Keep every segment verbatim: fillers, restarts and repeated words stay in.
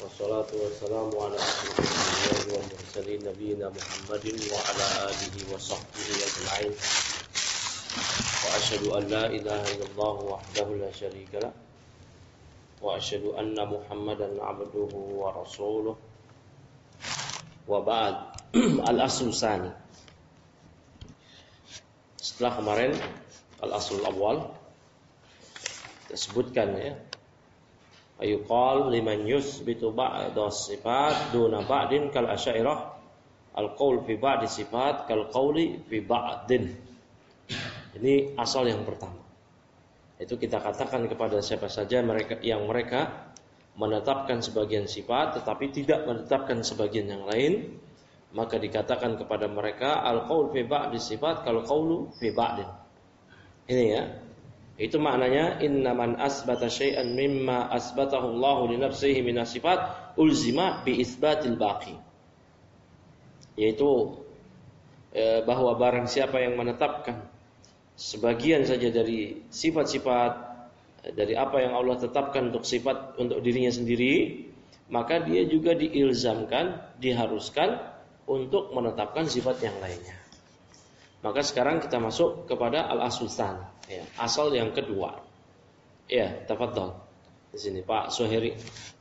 Wassalatu wassalamu ala asyrafil wal mursalin nabiyina Muhammadin wa ala alihi wa sahbihi ajma'in. Wa asyhadu an la ilaha illallah wahdahu la syarika lah wa asyhadu anna Muhammadan abduhu wa rasuluh. Wa ba'd. Al-aslu tsani. Setelah kemarin al-aslul awal kita sebutkan ya, ayuqal liman yusbitu ba'da sifat duna ba'din kal asy'ariyah al-qaul fi ba'di sifat kal qauli fi ba'din. Ini asal yang pertama. Itu kita katakan kepada siapa saja mereka yang mereka menetapkan sebagian sifat tetapi tidak menetapkan sebagian yang lain, maka dikatakan kepada mereka al-qaul fi ba'di sifat kal qaulu fi ba'din. Ini ya. Itu maknanya innaman asbata syai'an mimma asbatahu Allahu li nafsihi min sifat ulzima bi isbatil baqi. Yaitu eh, bahwa barang siapa yang menetapkan sebagian saja dari sifat-sifat dari apa yang Allah tetapkan untuk sifat untuk dirinya sendiri, maka dia juga diilzamkan, diharuskan untuk menetapkan sifat yang lainnya. Maka sekarang kita masuk kepada al-asl tsani, ya, asal yang kedua. Ya, tafadhol. Di sini Pak Suhairi.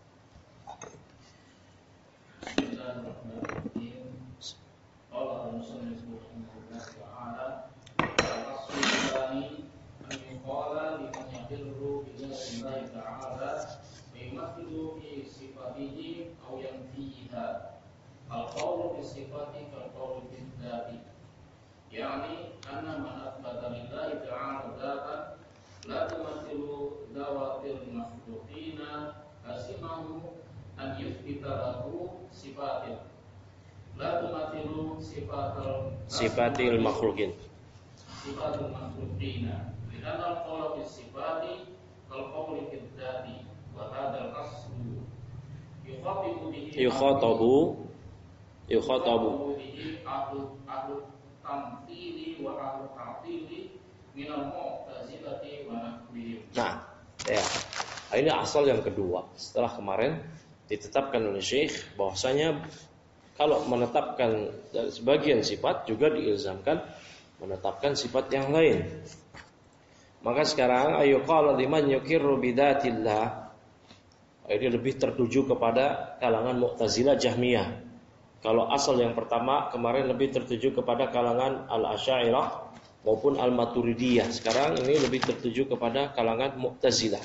Yani anna man athbata lillahi ta'ala dzatan la tumathilu dawatil makhluqina asimahu an yuthbita lahu sifatin la tumathilu sifatal sifatil makhluqin sifatul makhluqina li'anna al-qawla bis sifati kal qawli fid dzati wa hadzal aslu yukhatibu bihi yukhatabu yukhatabu bihi ahlu ahlu tamthili wa ahlu ta'tili minal mu'tazilati wa nahwihim. Nah, ya. Ini asal yang kedua. Setelah kemarin ditetapkan oleh Syekh bahwasanya kalau menetapkan sebagian sifat juga diilzamkan menetapkan sifat yang lain. Maka sekarang ayo qala liman yukirru bidatillah. Ini lebih tertuju kepada kalangan Mu'tazilah Jahmiyah. Kalau asal yang pertama kemarin lebih tertuju kepada kalangan al-Asy'ariyah maupun al-Maturidiyah. Sekarang ini lebih tertuju kepada kalangan Mu'tazilah.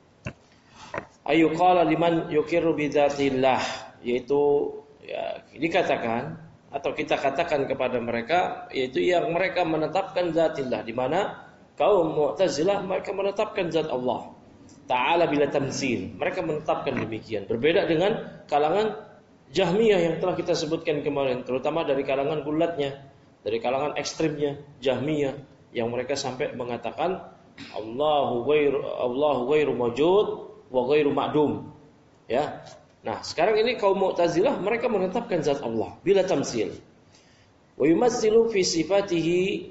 Ayu qala liman yuqirru bidzatillah, yaitu ya, dikatakan atau kita katakan kepada mereka yaitu yang mereka menetapkan zatillah, di mana kaum Mu'tazilah mereka menetapkan zat Allah Ta'ala bila tamtsil. Mereka menetapkan demikian. Berbeda dengan kalangan Jahmiyah yang telah kita sebutkan kemarin, terutama dari kalangan gulatnya, dari kalangan ekstrimnya Jahmiyah yang mereka sampai mengatakan Allahu ghairu Allahu ghairu mawjud wa ghairu ma'dum. Ya. Nah, sekarang ini kaum Mu'tazilah mereka menetapkan zat Allah bila tamtsil. Wa yumatsilu fi sifatihi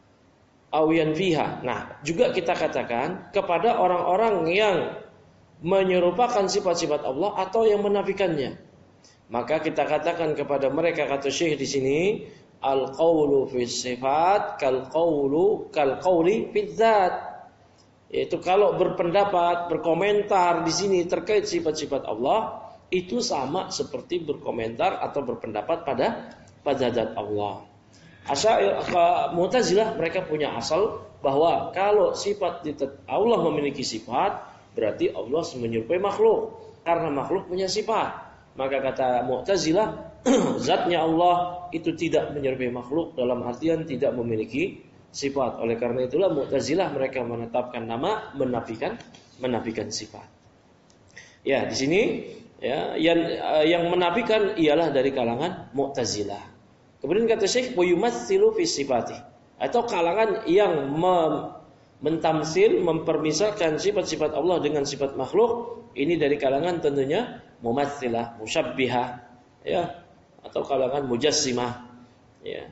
aw yanfiha. Nah, juga kita katakan kepada orang-orang yang menyerupakan sifat-sifat Allah atau yang menafikannya. Maka kita katakan kepada mereka, kata Syekh di sini, al-qaulu fi sifat kal qaulu kal qauli fi dzat. Yaitu kalau berpendapat, berkomentar di sini terkait sifat-sifat Allah, itu sama seperti berkomentar atau berpendapat pada pada zat Allah. Asy'ariyah Mu'tazilah mereka punya asal bahwa kalau sifat Allah memiliki sifat, berarti Allah menyerupai makhluk karena makhluk punya sifat. Maka kata Mu'tazilah, zatnya Allah itu tidak menyerupai makhluk dalam artian tidak memiliki sifat. Oleh karena itulah Mu'tazilah mereka menetapkan nama, menafikan menafikan sifat. Ya, di sini ya yang yang menafikan ialah dari kalangan Mu'tazilah. Kemudian kata Syekh, wa yumatsilu fi sifati, atau kalangan yang mem, mentamsil, mempermisalkan sifat-sifat Allah dengan sifat makhluk, ini dari kalangan tentunya mumatsilah, musyabbihah, ya, atau kalangan mujassimah, ya.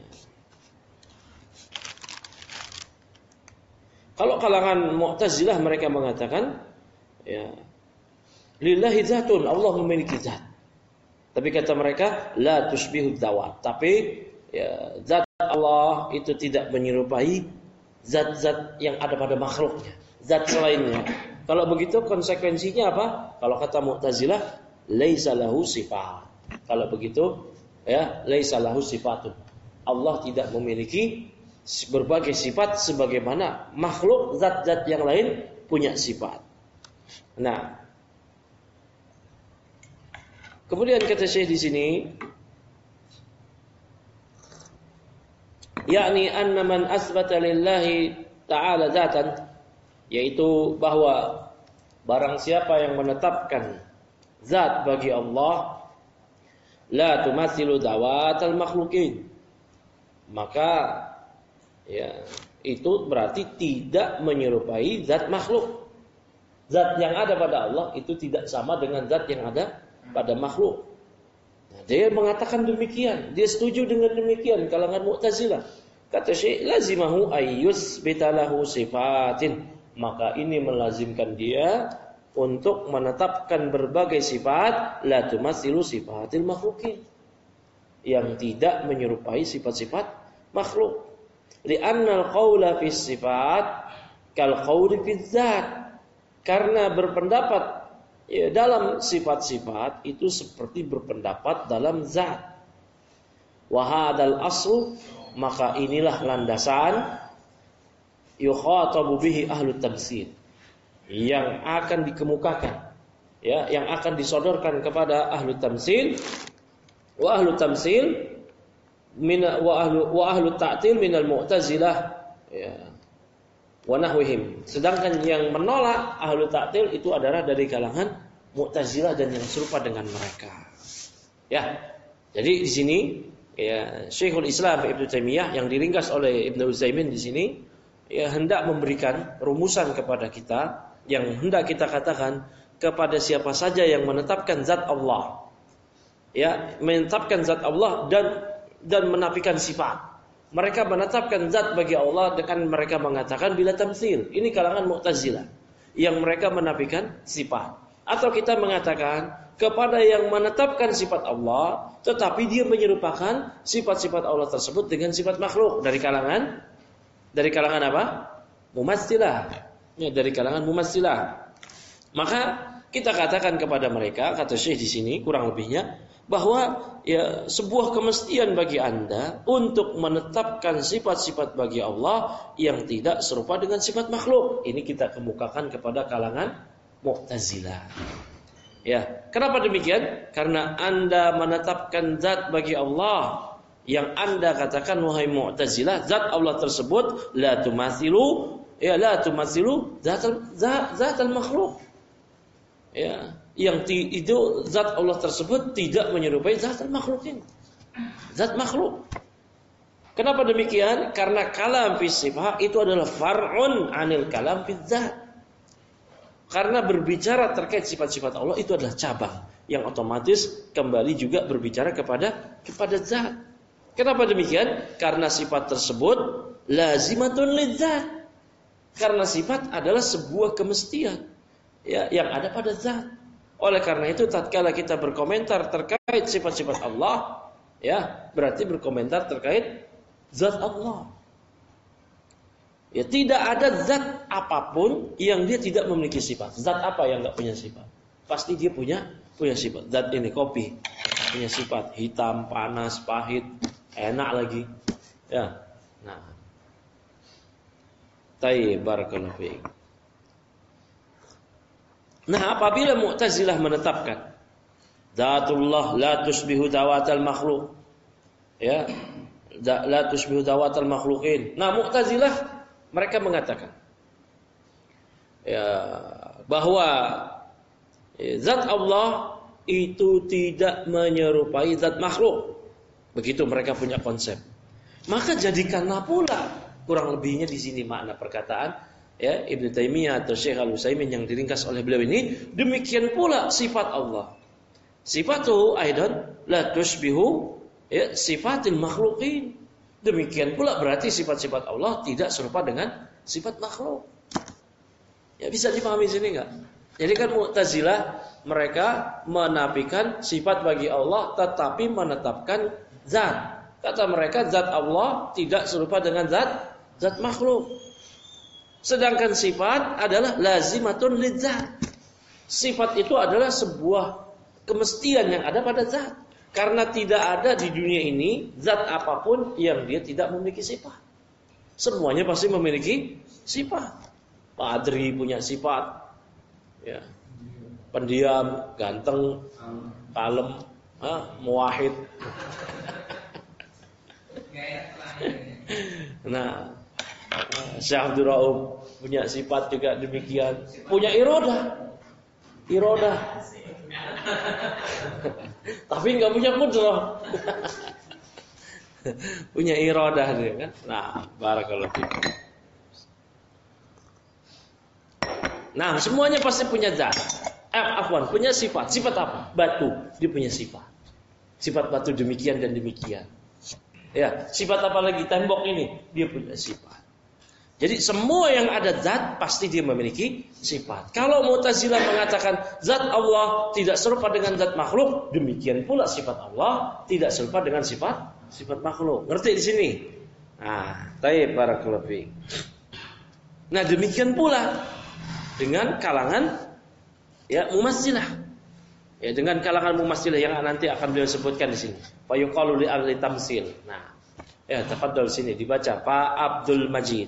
Kalau kalangan Mu'tazilah mereka mengatakan, ya, lillahi dzatun, Allah memiliki zat. Tapi kata mereka la tusybihu dzawat. Tapi ya, zat Allah itu tidak menyerupai zat-zat yang ada pada makhluknya, zat selainnya. Kalau begitu konsekuensinya apa? Kalau kata Mu'tazilah, laisa lahu sifat. Kalau begitu ya, laisa lahu sifatun. Allah tidak memiliki berbagai sifat sebagaimana makhluk zat-zat yang lain punya sifat. Nah, kemudian kata Syekh di sini, yakni anna man asbata lillahi ta'ala dzatan, yaitu bahwa barang siapa yang menetapkan zat bagi Allah, la tumathilu dawatal makhlukin, maka ya itu berarti tidak menyerupai zat makhluk. Zat yang ada pada Allah itu tidak sama dengan zat yang ada pada makhluk. Nah, dia mengatakan demikian, dia setuju dengan demikian kalangan Mu'tazilah. Kata Syekh, lazimahu ayyus bitalahu sifatin, maka ini melazimkan dia untuk menetapkan berbagai sifat la tumathilu sifatil makhlukin, yang tidak menyerupai sifat-sifat makhluk. Li'annal qawla fis sifat kal qawli fil zat, karena berpendapat ya, dalam sifat-sifat itu seperti berpendapat dalam zat. Wa hadzal asl, maka inilah landasan yukhatabu bihi ahlu tamtsil, yang akan dikemukakan ya, yang akan disodorkan kepada ahlu tamtsil. Wa ahlu tamtsil min wa ahlu wa ahlu ta'til minal Mu'tazilah ya, wa nahwihim. Sedangkan yang menolak ahlu ta'til itu adalah dari kalangan Mu'tazilah dan yang serupa dengan mereka. Ya. Jadi di sini ya, Syekhul Islam Ibnu Taimiyah yang diringkas oleh Ibnu Utsaimin di sini ya, hendak memberikan rumusan kepada kita, yang hendak kita katakan kepada siapa saja yang menetapkan zat Allah, ya, menetapkan zat Allah dan dan menafikan sifat. Mereka menetapkan zat bagi Allah dengan mereka mengatakan bila tamtsil. Ini kalangan Mu'tazilah yang mereka menafikan sifat. Atau kita mengatakan kepada yang menetapkan sifat Allah tetapi dia menyerupakan sifat-sifat Allah tersebut dengan sifat makhluk, dari kalangan dari kalangan apa? Mumatsilah. Ya, dari kalangan Mumatsilah. Maka kita katakan kepada mereka, kata Syekh di sini kurang lebihnya, bahwa ya, sebuah kemestian bagi Anda untuk menetapkan sifat-sifat bagi Allah yang tidak serupa dengan sifat makhluk. Ini kita kemukakan kepada kalangan Mu'tazilah. Ya, kenapa demikian? Karena Anda menetapkan zat bagi Allah yang Anda katakan wahai Mu'tazilah, zat Allah tersebut la tumathilu ya la tumathilu zatal zat, zatal makhluk. Ya, yang itu zat Allah tersebut tidak menyerupai zat makhlukin, zat makhluk. Kenapa demikian? Karena kalam fi sifat itu adalah far'un anil kalam fi zat. Karena berbicara terkait sifat-sifat Allah itu adalah cabang yang otomatis kembali juga berbicara kepada kepada zat. Kenapa demikian? Karena sifat tersebut lazimatun lidzat. Karena sifat adalah sebuah kemestian ya, yang ada pada zat. Oleh karena itu tatkala kita berkomentar terkait sifat-sifat Allah, ya, berarti berkomentar terkait zat Allah. Ya, tidak ada zat apapun yang dia tidak memiliki sifat. Zat apa yang enggak punya sifat? Pasti dia punya punya sifat. Zat ini kopi punya sifat, hitam, panas, pahit, enak lagi. Ya. Nah. Tayyib, barakallahu fiik. Nah, apabila Mu'tazilah menetapkan Zatullah la tusbihu dawatal makhluk, ya, la tusbihu dawatal makhlukin. Nah, Mu'tazilah mereka mengatakan ya, bahwa ya, zat Allah itu tidak menyerupai zat makhluk. Begitu mereka punya konsep. Maka jadikanlah pula, kurang lebihnya di sini makna perkataan ya Ibnu Taimiyah atau Syekh Al-Utsaimin yang diringkas oleh beliau ini, demikian pula sifat Allah. Sifatu aidan la tushbihu ya sifatil makhluqin. Demikian pula berarti sifat-sifat Allah tidak serupa dengan sifat makhluk. Ya, bisa dipahami sini enggak? Jadi kan Mu'tazilah mereka menafikan sifat bagi Allah tetapi menetapkan zat. Kata mereka zat Allah tidak serupa dengan zat zat makhluk. Sedangkan sifat adalah lazimatun lidzat. Sifat itu adalah sebuah kemestian yang ada pada zat. Karena tidak ada di dunia ini zat apapun yang dia tidak memiliki sifat. Semuanya pasti memiliki sifat. Pak Adri punya sifat, ya, pendiam, ganteng, kalem, ah, muwahhid. Nah, Syekh Abdul Rauf punya sifat juga demikian, punya irodah, irodah, tapi nggak punya kudrah. Punya irodah dia kan. Nah, barakallahu fikum. Nah, semuanya pasti punya zat. Eh, afwan, punya sifat. Sifat apa? Batu, dia punya sifat. Sifat batu demikian dan demikian. Ya, sifat apa lagi? Tembok ini, dia punya sifat. Jadi semua yang ada zat pasti dia memiliki sifat. Kalau Mu'tazilah mengatakan zat Allah tidak serupa dengan zat makhluk, demikian pula sifat Allah tidak serupa dengan sifat sifat makhluk. Ngerti di sini? Nah, taib barakallahu fiik. Nah, demikian pula dengan kalangan ya Mu'tazilah. Ya, dengan kalangan Mu'tazilah yang nanti akan beliau sebutkan di sini. Fa yuqalu li ahli tamsil. Nah, ya tafadhol sini dibaca Pak Abdul Majid.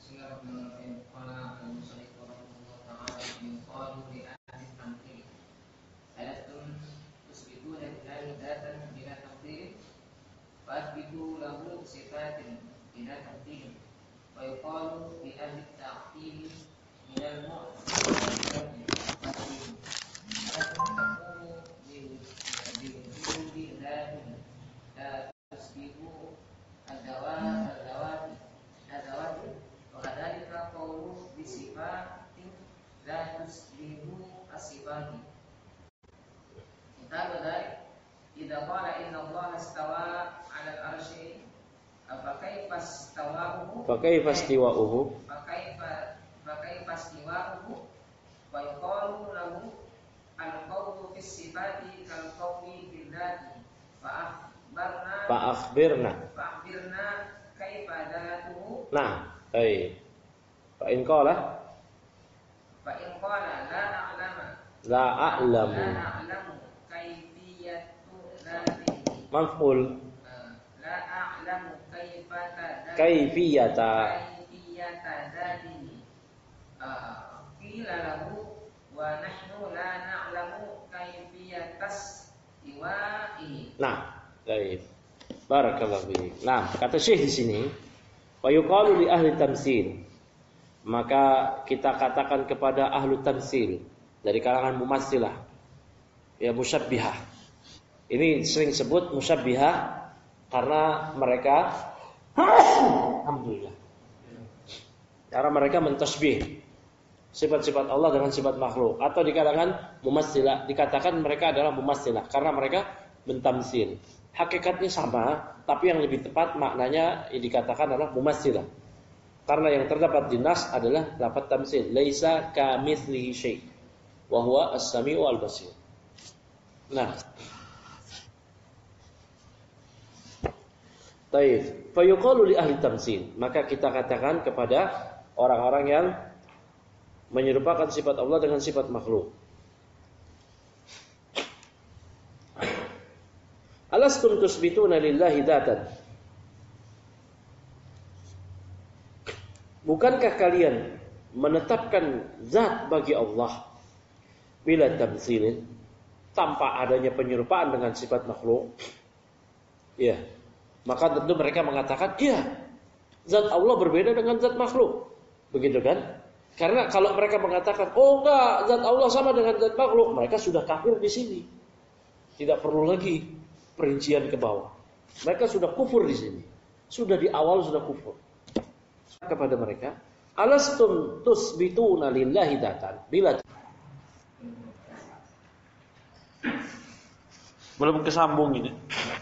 Pakai pastiwa'uhu. Pakai pakai pastiwa'uhu. Wa yuqalu lahu al-qawlu fis sifati kal qawli fil dzati. Fa akhbarna Fa akhbirna. Fa akhbirna kaifa dzatuhu. Nah, baik. Fa in qala Fa in qala la a'lama. La a'lamu. La a'lamu kaifiyatu dzatihi. Maf'ul. La a'lamu kaifata Kaifiyata kaifiyata dzatihi. Qila lahu wa nahnu la na'lamu kaifiyatas iwa'i. Nah, baik. Barakallahu fiik. Nah, kata Syekh di sini, wa yuqalu li ahli tamsil. Maka kita katakan kepada ahlu tamsil dari kalangan mumatsilah, ya musyabbihah. Ini sering sebut musyabbihah karena mereka alhamdulillah. Cara mereka mentasbih sifat-sifat Allah dengan sifat makhluk, atau di kalangan mumatsilah dikatakan mereka adalah mumatsilah karena mereka mentamsil. Hakikatnya sama, tapi yang lebih tepat maknanya dikatakan adalah mumatsilah. Karena yang terdapat di nas adalah lafaz tamsil, laisa kamitslihi syai' wa huwa as-sami'u al-basir. Nah, taif, fa yuqalu li ahli tamsil, maka kita katakan kepada orang-orang yang menyerupakan sifat Allah dengan sifat makhluk. Alastum tusbituna lillahi dzatan. Bukankah kalian menetapkan zat bagi Allah bila tamtsilin, tanpa adanya penyerupaan dengan sifat makhluk? Ya, maka tentu mereka mengatakan, iya, zat Allah berbeda dengan zat makhluk. Begitu kan? Karena kalau mereka mengatakan, oh enggak, zat Allah sama dengan zat makhluk, mereka sudah kafir di sini. Tidak perlu lagi perincian ke bawah. Mereka sudah kufur di sini. Sudah di awal sudah kufur. Kepada mereka, alastum tusbituna lillahi dzatan. Bila belum kesambung ini.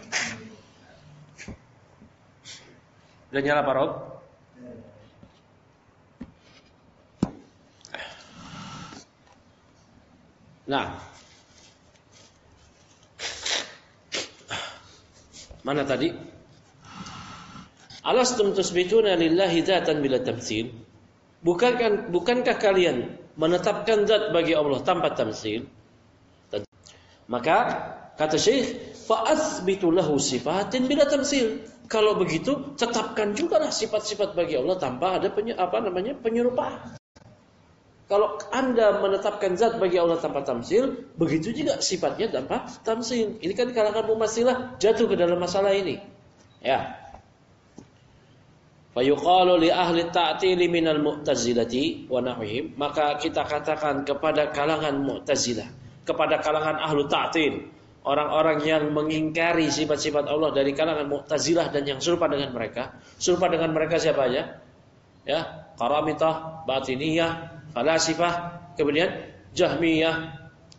Udah nyala Pak Rod? Nah, Mana tadi? Alastum tusbituna lillahi dzatan bila tamtsil? Bukankah bukankah kalian menetapkan zat bagi Allah tanpa tamtsil? Maka kata Syekh, fa atsbitu lahu sifatin bila tamtsil. Kalau begitu, tetapkan juga lah sifat-sifat bagi Allah tanpa ada penye, apa namanya penyerupaan. Kalau Anda menetapkan zat bagi Allah tanpa tamtsil, begitu juga sifatnya tanpa tamtsil. Ini kan kalangan Mu'tazilah jatuh ke dalam masalah ini. Ya. Fa yuqalu li ahli ta'til minal mu'tazilati wa nahwihim, maka kita katakan kepada kalangan Mu'tazilah, kepada kalangan ahlu ta'til, orang-orang yang mengingkari sifat-sifat Allah dari kalangan Mu'tazilah dan yang serupa dengan mereka. Serupa dengan mereka siapa aja? Ya, Qaramitah, Batiniyah, Falasifah, kemudian Jahmiyah.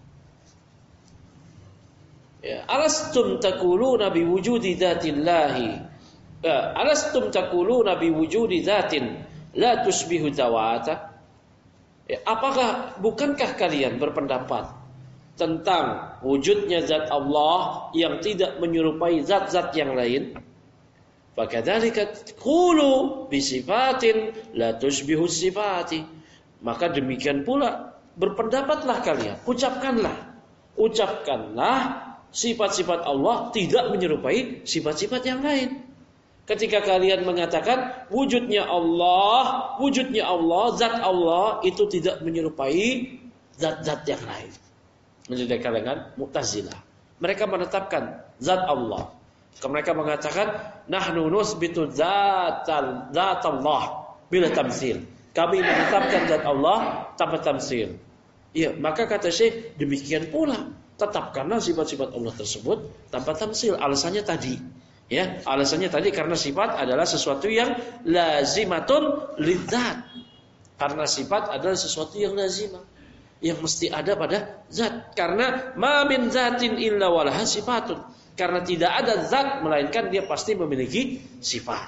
Ya, alastum taquluna biwujudi dzatillahi. Ya, alastum taquluna biwujudi dzatin la tusbihu dzawata. Ya, apakah bukankah kalian berpendapat tentang wujudnya zat Allah yang tidak menyerupai zat-zat yang lain? Fakadzalika qulu bi sifatin la tushbihu sifati. Maka demikian pula berpendapatlah kalian, ucapkanlah, ucapkanlah sifat-sifat Allah tidak menyerupai sifat-sifat yang lain. Ketika kalian mengatakan wujudnya Allah, wujudnya Allah, zat Allah itu tidak menyerupai zat-zat yang lain. Menjadi kalangan Mu'tazilah. Mereka menetapkan zat Allah. Mereka mengatakan nahnu nusbitu zatal zatallah bila tamtsil. Kami menetapkan zat Allah tanpa tamtsil. Ya, maka kata Syekh, demikian pula tetapkanlah sifat-sifat Allah tersebut tanpa tamtsil. Alasannya tadi, ya, alasannya tadi karena sifat adalah sesuatu yang lazimatun lidzat. Karena sifat adalah sesuatu yang lazimah, yang mesti ada pada zat. Karena ma min zatin illa walaha sifatun. Karena tidak ada zat melainkan dia pasti memiliki sifat.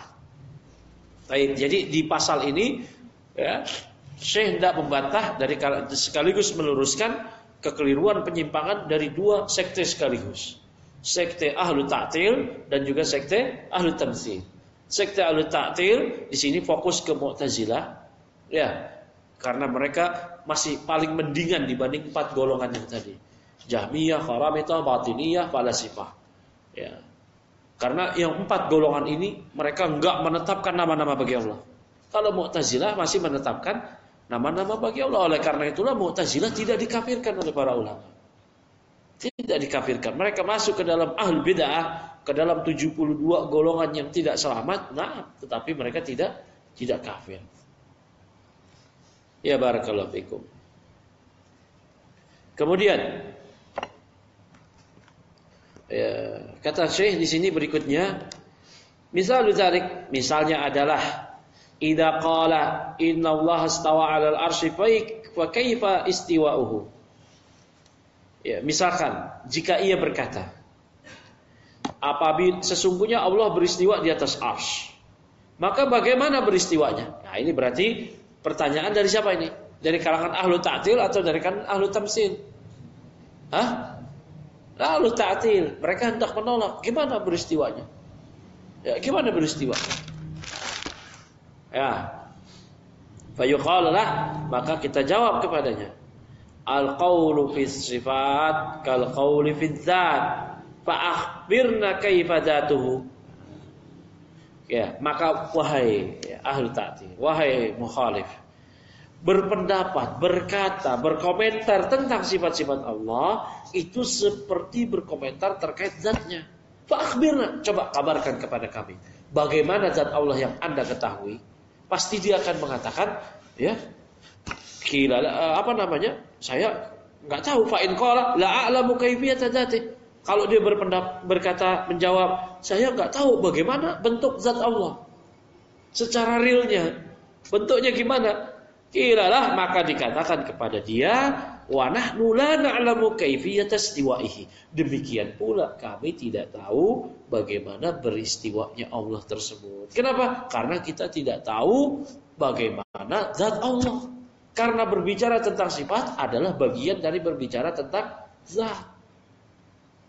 Baik, jadi di pasal ini, ya, Syekh tidak membantah dari sekaligus meluruskan kekeliruan penyimpangan dari dua sekte sekaligus. Sekte ahlu ta'til dan juga sekte ahlu tamtsil. Sekte ahlu ta'til di sini fokus ke Mu'tazilah, ya, karena mereka masih paling mendingan dibanding empat golongan yang tadi. Jahmiyah, Qaramitah, Batiniyah, Falasifah. Ya. Karena yang empat golongan ini mereka enggak menetapkan nama-nama bagi Allah. Kalau Mu'tazilah masih menetapkan nama-nama bagi Allah. Oleh karena itulah Mu'tazilah tidak dikafirkan oleh para ulama. Tidak dikafirkan. Mereka masuk ke dalam ahlul bid'ah, ke dalam tujuh puluh dua golongan yang tidak selamat. Nah, tetapi mereka tidak tidak kafir. Ya, barakallahu fikum. Kemudian, ya, kata Syekh di sini berikutnya, misal dzalik, misalnya adalah idza qala inna Allah istawa 'alal arsy fa kaifa istiwa'uhu. Ya, misalkan jika ia berkata, apabila sesungguhnya Allah beristiwa di atas arsy, maka bagaimana beristiwanya? Nah, ini berarti pertanyaan dari siapa ini? Dari kalangan ahlu ta'til atau dari kalangan ahlu tamtsil? Hah? Ahlu ta'til, mereka hendak menolak. Gimana beristiwanya? Ya, gimana beristiwa? Ya. Fayuqal lah, maka kita jawab kepadanya. Al-qawlu fi sifat kal qawli fi dzat. Fa akhbirna kaifa dzatuhu. Ya, maka wahai ya, ahlu ta'til, wahai mukhalif, berpendapat, berkata, berkomentar tentang sifat-sifat Allah itu seperti berkomentar terkait zatnya. Fa akhbirna, coba kabarkan kepada kami bagaimana zat Allah yang Anda ketahui. Pasti dia akan mengatakan, ya, kila, apa namanya? Saya enggak tahu. Fa in qala la a'lamu kaifiyata dzati. Kalau dia berpendapat, berkata, menjawab, saya enggak tahu bagaimana bentuk zat Allah secara realnya. Bentuknya gimana? Kilalah, maka dikatakan kepada dia, wa nahnu la na'lamu kaifiyata istiwa'ihi. Demikian pula kami tidak tahu bagaimana beristiwanya Allah tersebut. Kenapa? Karena kita tidak tahu bagaimana zat Allah. Karena berbicara tentang sifat adalah bagian dari berbicara tentang zat.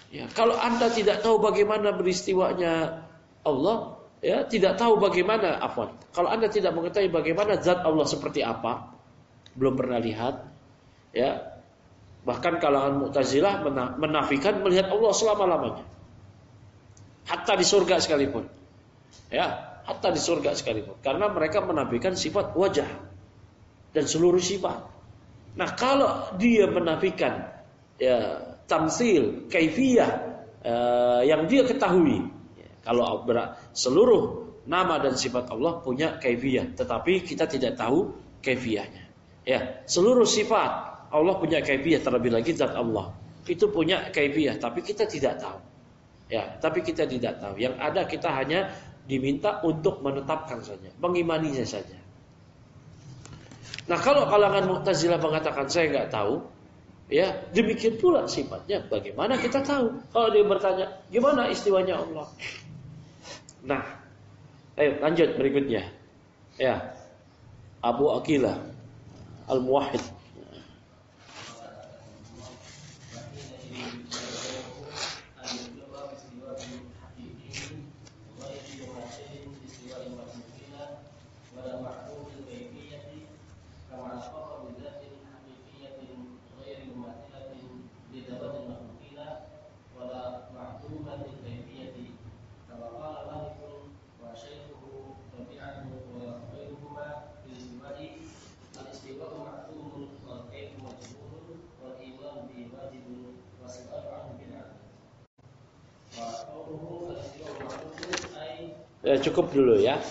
Ya, kalau Anda tidak tahu bagaimana beristiwanya Allah, ya, tidak tahu bagaimana afwan. Kalau Anda tidak mengetahui bagaimana zat Allah seperti apa, belum pernah lihat, ya. Bahkan kalangan Mu'tazilah menafikan melihat Allah selama-lamanya. Hatta di surga sekalipun. Ya, hatta di surga sekalipun. Karena mereka menafikan sifat wajah dan seluruh sifat. Nah, kalau dia menafikan ya tamsil, kaifiyah uh, yang dia ketahui. Kalau seluruh nama dan sifat Allah punya kaifiyah, tetapi kita tidak tahu kaifiyahnya. Ya, seluruh sifat Allah punya kaifiyah, terlebih lagi zat Allah itu punya kaifiyah, tapi kita tidak tahu. Ya, tapi kita tidak tahu. Yang ada kita hanya diminta untuk menetapkan saja, mengimaninya saja. Nah, kalau kalangan Mu'tazilah mengatakan saya nggak tahu, ya demikian pula sifatnya. Bagaimana kita tahu? Kalau dia bertanya, gimana istiwanya Allah? Nah, ayo lanjut berikutnya. Ya, Abu Aqilah Al-Muwahhid. Ya, cukup dulu ya.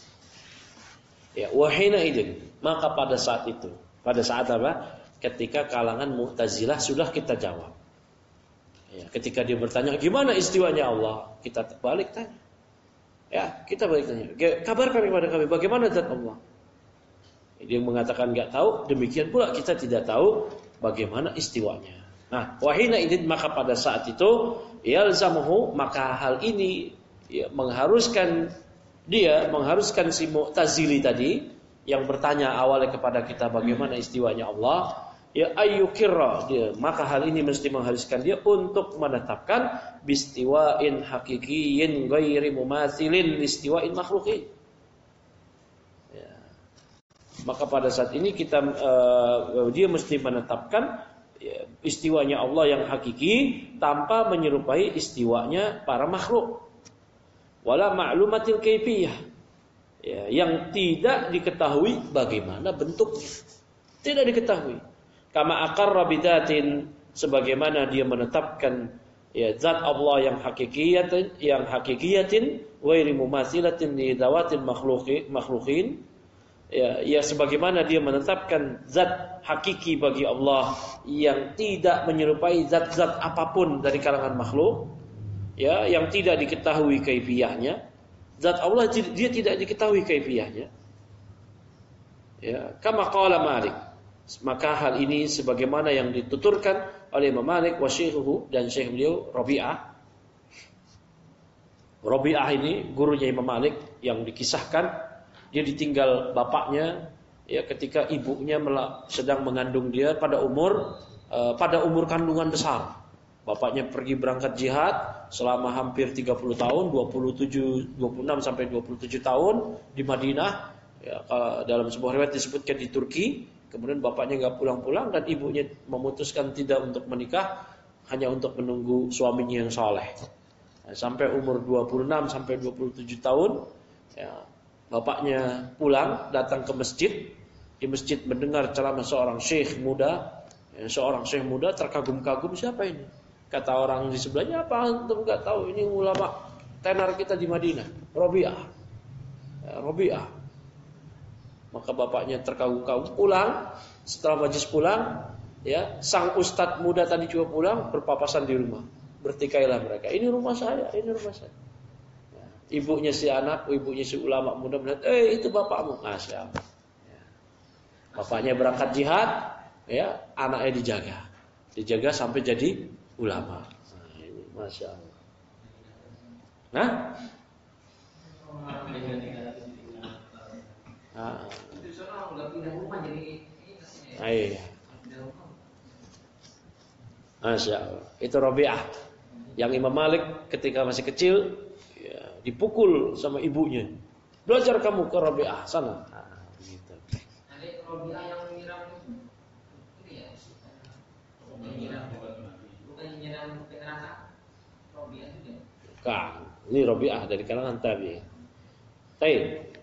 Ya, wahina idin. Maka pada saat itu, pada saat apa? Ketika kalangan Mu'tazilah sudah kita jawab. Ya, ketika dia bertanya, gimana istiwanya Allah? Kita balik tanya. Ya, kita balik tanya. Kabarkan kepada kami bagaimana zat Allah? Dia mengatakan enggak tahu, demikian pula kita tidak tahu bagaimana istiwanya. Nah, wahina idin, maka pada saat itu yalzamuhu, maka hal ini ya, mengharuskan dia, mengharuskan si Mu'tazili tadi yang bertanya awalnya kepada kita bagaimana istiwanya Allah, ya ayyukirra dia, maka hal ini mesti mengharuskan dia untuk menetapkan bistiwain hakikiyin ghairi mumathilin listiwain makhluqin. Ya. Maka pada saat ini kita uh, dia mesti menetapkan ya, istiwanya Allah yang hakiki tanpa menyerupai istiwanya para makhluk. Wala ma'lumatil kaifiyah, ya, yang tidak diketahui bagaimana bentuknya, tidak diketahui. Kama aqarra bidatin, sebagaimana dia menetapkan ya zat Allah yang hakikiyatin, yang hakikiyatin ghairi mumatsilatin li dawatil makhluqin makhluqin, ya, ya sebagaimana dia menetapkan zat hakiki bagi Allah yang tidak menyerupai zat-zat apapun dari kalangan makhluk. Ya, yang tidak diketahui kaifiyahnya. Zat Allah dia tidak diketahui kaifiyahnya. Ya, kama qala Malik. Maka hal ini sebagaimana yang dituturkan oleh Imam Malik wa syekhuhu, dan syekh beliau Rabi'ah. Rabi'ah ini gurunya Imam Malik yang dikisahkan dia ditinggal bapaknya ya ketika ibunya sedang mengandung dia pada umur uh, pada umur kandungan besar. Bapaknya pergi berangkat jihad selama hampir tiga puluh tahun, dua puluh tujuh, dua puluh enam sampai dua puluh tujuh tahun di Madinah. Ya, dalam sebuah riwayat disebutkan di Turki. Kemudian bapaknya enggak pulang-pulang dan ibunya memutuskan tidak untuk menikah, hanya untuk menunggu suaminya yang saleh. Nah, sampai umur dua puluh enam sampai dua puluh tujuh tahun, ya, bapaknya pulang, datang ke masjid. Di masjid mendengar ceramah seorang syekh muda. Ya, seorang syekh muda terkagum-kagum, siapa ini? Kata orang di sebelahnya, apa antum enggak tahu ini ulama tenar kita di Madinah, Rabi'ah. Ya, Rabi'ah. Maka bapaknya terkagum-kagum, pulang. Setelah majlis pulang, ya, sang ustadz muda tadi juga pulang, berpapasan di rumah. Bertikailah mereka, ini rumah saya, ini rumah saya. Ya, ibunya si anak, ibunya si ulama muda melihat, eh itu bapakmu. Masya Allah. Ya. Bapaknya berangkat jihad, ya, anaknya dijaga, dijaga sampai jadi ulama. Nah, ini Masya Allah. Nah, nah. Iya. Masya Allah. Itu Rabi'ah. Yang Imam Malik ketika masih kecil ya, dipukul sama ibunya. Belajar kamu ke Rabi'ah sana. Nah, begitu. Adik Rabi'ah yang menyiram itu, ini ya, menyiram, bukan menyiram kekerasan. Rabi'ah itu ya. Bukan. Ini Rabi'ah dari kalangan tabi'in. Baik.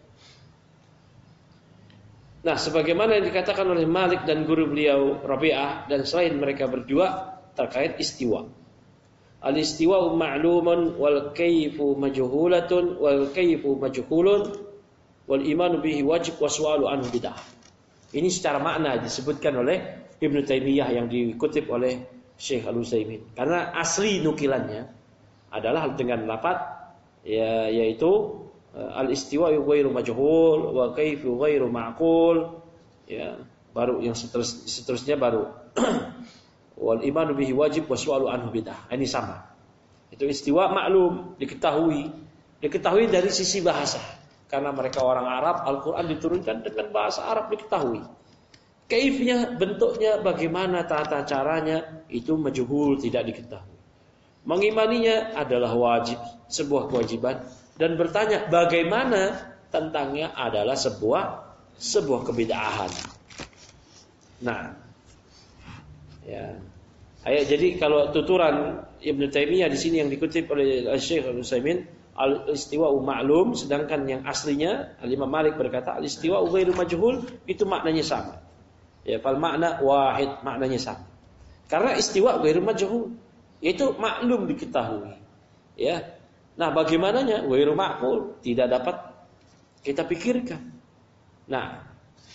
Nah, sebagaimana yang dikatakan oleh Malik dan guru beliau Rabi'ah dan selain mereka berdua terkait istiwa. Al-istiwa'u ma'lumun wal kayfu majhulatun wal kayfu majhulun wal imanu bihi wajib wa su'alu anhu bid'ah. Ini secara makna disebutkan oleh Ibnu Taimiyah yang dikutip oleh Syekh Al-Utsaimin. Karena asli nukilannya adalah dengan lafaz ya, yaitu al-istiwa'u ghairu majhul wa kayfu ghairu ma'qul. Ya, baru yang seterus, seterusnya baru wal imanu bihi wajib wa su'alu anhu bid'ah. Ini sama. Itu istiwa maklum, diketahui. Diketahui dari sisi bahasa. Karena mereka orang Arab, Al-Qur'an diturunkan dengan bahasa Arab diketahui. Kaifnya, bentuknya, bagaimana tata caranya itu majhul, tidak diketahui. Mengimaninya adalah wajib, sebuah kewajiban, dan bertanya bagaimana tentangnya adalah sebuah sebuah kebid'ahan. Nah, ya. Ayo, jadi kalau tuturan Ibnu Taimiyah di sini yang dikutip oleh Syekh Al-Utsaimin, al-istiwa'u ma'lum, sedangkan yang aslinya Al-Imam Malik berkata al-istiwa'u ghairu majhul, itu maknanya sama. Ya, fal makna wahid, maknanya sama. Karena istiwa ghairu majhul, itu maklum diketahui. Ya. Nah, bagaimananya? Ghairu ma'qul, tidak dapat kita pikirkan. Nah,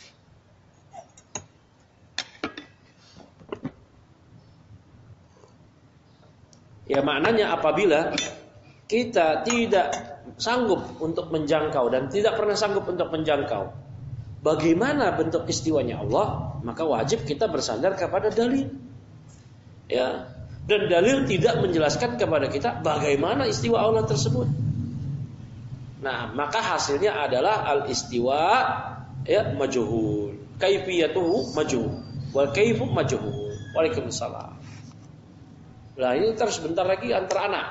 ya maknanya apabila kita tidak sanggup untuk menjangkau dan tidak pernah sanggup untuk menjangkau bagaimana bentuk istiwanya Allah, maka wajib kita bersandar kepada dalil. Ya, dan dalil tidak menjelaskan kepada kita bagaimana istiwa Allah tersebut. Nah, maka hasilnya adalah al-istiwa ya majhul, kaifiyatuhu majhul, wal kaifu majhul. Waalaikumsalam. Lah ini terus bentar lagi antar anak.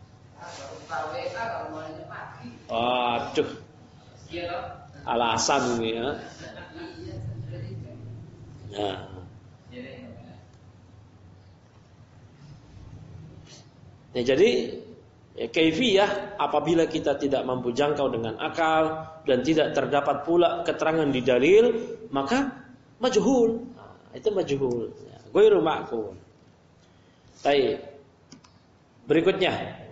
Aduh, alasan ini ya. Nah, ya jadi ya, kaifiyah apabila kita tidak mampu jangkau dengan akal dan tidak terdapat pula keterangan di dalil, maka majhul. Nah, itu majhul. Ya, ghairu ma'qul. Baik. Berikutnya.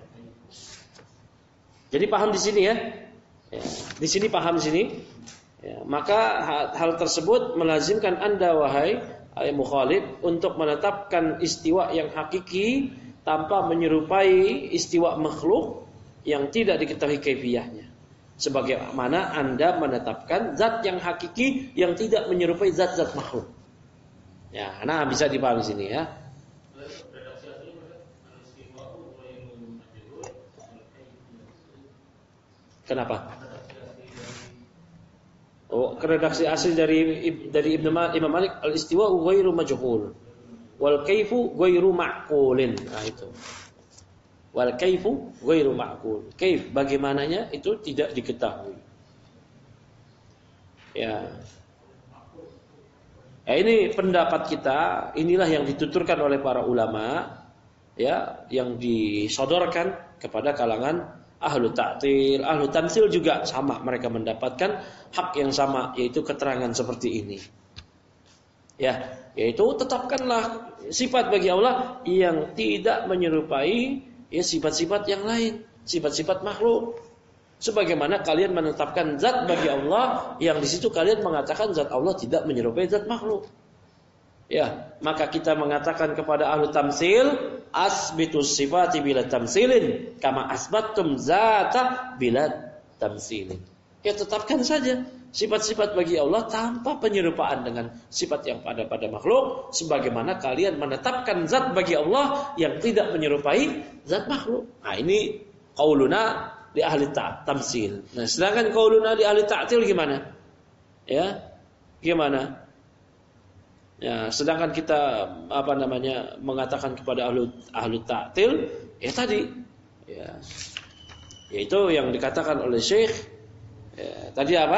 Jadi paham di sini ya. Ya, di sini paham di sini. Ya, maka hal tersebut melazimkan Anda wahai mukhalif untuk menetapkan istiwa yang hakiki tanpa menyerupai istiwa makhluk yang tidak diketahui kaifiyahnya. Sebagaimana Anda menetapkan zat yang hakiki yang tidak menyerupai zat-zat makhluk. Ya, nah bisa dipahami di sini ya. Kenapa? Oh, redaksi asli dari dari Ibnu Imam Malik al-istiwa'u ghairu majhul wal kaifu ghairu ma'qulin. Nah itu. Wal kaifu ghairu ma'qul. Kaif bagaimananya itu tidak diketahui. Ya. Ya, ini pendapat kita, inilah yang dituturkan oleh para ulama ya, yang disodorkan kepada kalangan ahlu ta'til, ahlu tamtsil juga sama, mereka mendapatkan hak yang sama, yaitu keterangan seperti ini. Ya, yaitu tetapkanlah sifat bagi Allah yang tidak menyerupai ya sifat-sifat yang lain, sifat-sifat makhluk. Sebagaimana kalian menetapkan zat bagi Allah yang di situ kalian mengatakan zat Allah tidak menyerupai zat makhluk. Ya, maka kita mengatakan kepada ahlu tamtsil, asbitus sifati bila tamtsilin kama asbattum zata bila tamtsilin. Ya, tetapkan saja sifat-sifat bagi Allah tanpa penyerupaan dengan sifat yang pada pada makhluk, sebagaimana kalian menetapkan zat bagi Allah yang tidak menyerupai zat makhluk. Nah, ini qauluna di ahli tamtsil. Nah, sedangkan qauluna di ahli ta'til gimana? Ya, gimana? Ya, sedangkan kita apa namanya mengatakan kepada ahlu ahlu ta'til, ya tadi, ya, yaitu yang dikatakan oleh Syekh. Ya, tadi apa?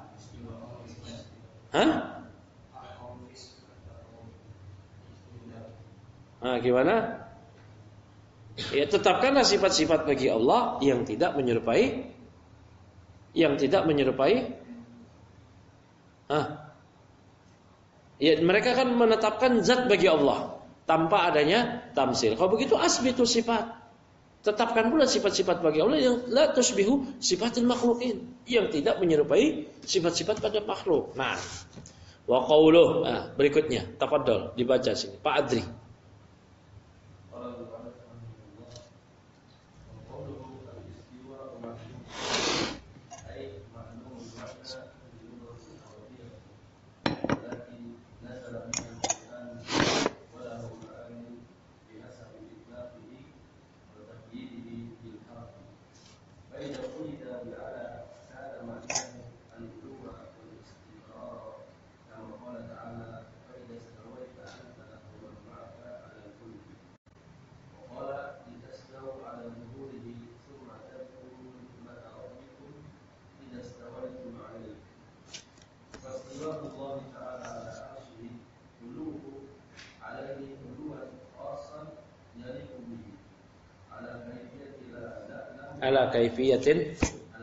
Hah? Nah, gimana? Ya, tetapkanlah sifat-sifat bagi Allah yang tidak menyerupai, yang tidak menyerupai. Ah. Ya, mereka kan menetapkan zat bagi Allah tanpa adanya tamsil. Kalau begitu asbitu sifat. Tetapkan pula sifat-sifat bagi Allah yang la tusbihu sifatil makhluqin, yang tidak menyerupai sifat-sifat pada makhluk. Nah, wa qauluh. Nah, berikutnya, tafadhol dibaca sini, Pak Adri. Ala kaifiyatin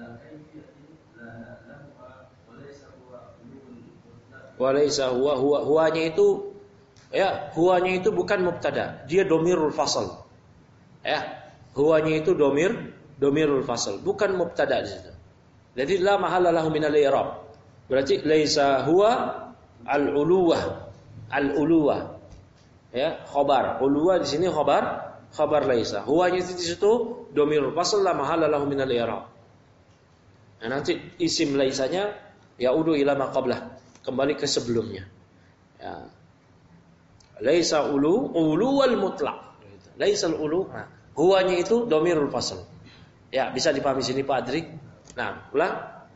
walaysa huwa huwa huwanya itu ya huwanya itu bukan mubtada, dia domirul fasal. Ya, huwanya itu domir domirul fasal, bukan mubtada di situ. Jadi la mahalla lahu min al-i'rab. Berarti laisa huwa al-uluwah, al-uluwah. Ya, khabar. Uluwah di sini khabar, khabar laisa. Huwanya itu di situ domirul fasl la mahalla lahu min al-i'rab. Nah, nanti isim laisanya yaudu ila ma qablah, kembali ke sebelumnya. Ya. Laisa ulu ulu wal mutlaq. Laisa al-ulu. Nah, huwanya itu domirul fasl. Ya, bisa dipahami sini Pak Adri. Nah, ulang.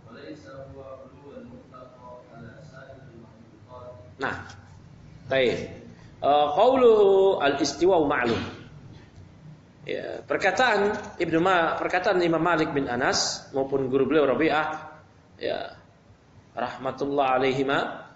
Nah, baik. Uh, qauluhu al-istiwa ma'lum. Ya, perkataan Ibnu Ma, perkataan Imam Malik bin Anas maupun guru beliau Rabi'ah, ya, rahmatullah alaihima,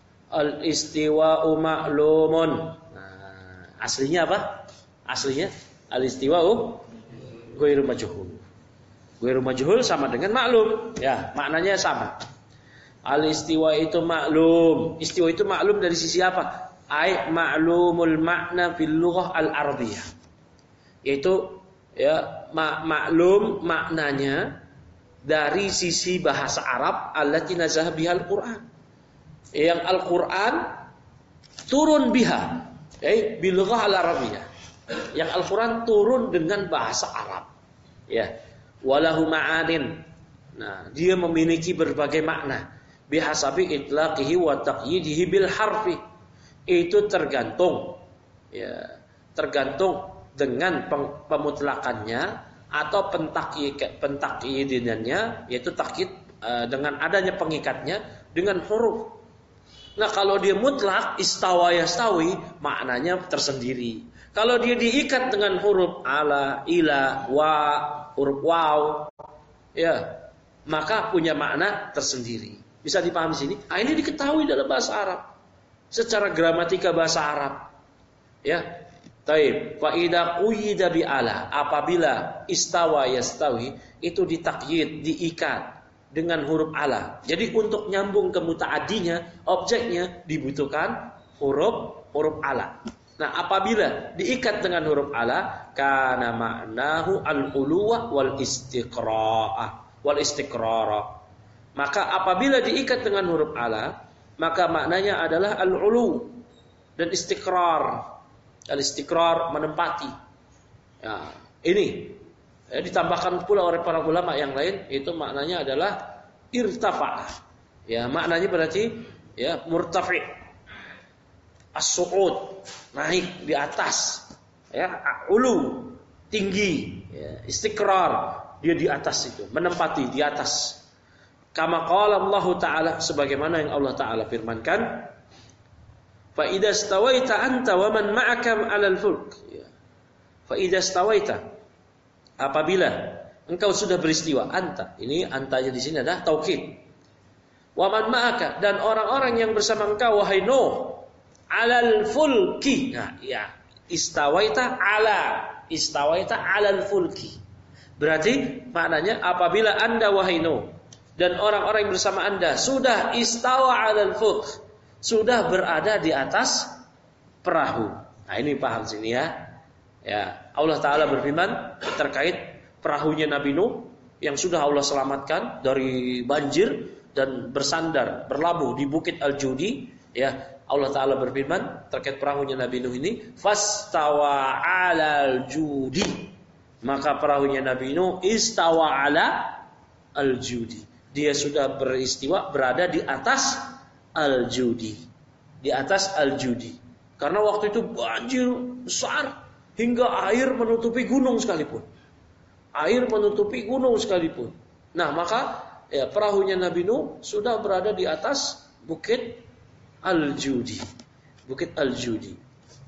al-istiwa'u ma'lumun. Nah, aslinya apa? Aslinya al-istiwa'u ghairu majhul. Ghairu majhul sama dengan maklum, ya, maknanya sama. Al-istiwa itu maklum. Istiwa itu maklum dari sisi apa? Ai ma'lumul makna fil lughah al-arabiyyah. Yaitu ya ma- maklum maknanya dari sisi bahasa Arab allati nazah bihal Quran. Yang Al-Quran turun biha, eh bil lughah al-arabiyyah. Yang Al-Quran turun dengan bahasa Arab. Ya, walahu ma'anin. Nah, dia memiliki berbagai makna. Bihasabi itlaqihi wa taqyidihi bil harfi. Itu tergantung, ya, tergantung dengan pemutlakannya atau pentakyidinannya, yaitu takyid uh, dengan adanya pengikatnya dengan huruf. Nah, kalau dia mutlak istawa yastawi, maknanya tersendiri. Kalau dia diikat dengan huruf ala, ila, wa, huruf waw, ya, maka punya makna tersendiri. Bisa dipahami sini? Ah, ini diketahui dalam bahasa Arab. Secara gramatika bahasa Arab, ya. Taib. Fa idza quyida bi ala, apabila istawa yastawi itu ditakyid, diikat dengan huruf ala. Jadi untuk nyambung ke mutaaddinya, objeknya dibutuhkan huruf huruf ala. Nah, apabila diikat dengan huruf ala, kana ma'nahu al-uluwah wal istiqra'ah wal istiqrara. Maka apabila diikat dengan huruf ala, maka maknanya adalah al-ulu dan istiqrar. Al-istiqrar menempati. Ya, ini ya, ditambahkan pula oleh para ulama yang lain, itu maknanya adalah irtafa'ah. Ya, maknanya berarti ya murtafi', as-su'ud, naik di atas. Ya, ulu, tinggi, ya, istiqrar, dia di atas itu, menempati di atas. Kama qala Allah Ta'ala, sebagaimana yang Allah Ta'ala firmankan, Fa idza stawaita anta wa man ma'aka 'alal fulk. Ya. Fa idza stawaita, apabila engkau sudah beristiwa, anta. Ini antanya di sini adalah taukid. Wa man ma'aka, dan orang-orang yang bersama engkau wahai Nuh, 'alal fulki. Nah, ya, istawaita 'ala, istawaita 'alal fulki. Berarti maknanya apabila Anda wahai Nuh dan orang-orang yang bersama Anda sudah istawa 'alal fulk, sudah berada di atas perahu. Nah, ini paham sini ya. Ya, Allah Ta'ala berfirman terkait perahunya Nabi Nuh yang sudah Allah selamatkan dari banjir dan bersandar, berlabuh di Bukit Al-Judi. Ya, Allah Ta'ala berfirman terkait perahunya Nabi Nuh ini, fastawa 'alal judi. Maka perahunya Nabi Nuh istawa 'ala al-judi. Dia sudah beristiwa, berada di atas al-judi. Di atas al-judi. Karena waktu itu banjir besar hingga air menutupi gunung sekalipun. Air menutupi gunung sekalipun. Nah, maka ya, perahunya Nabi Nuh sudah berada di atas Bukit Al-Judi. Bukit Al-Judi.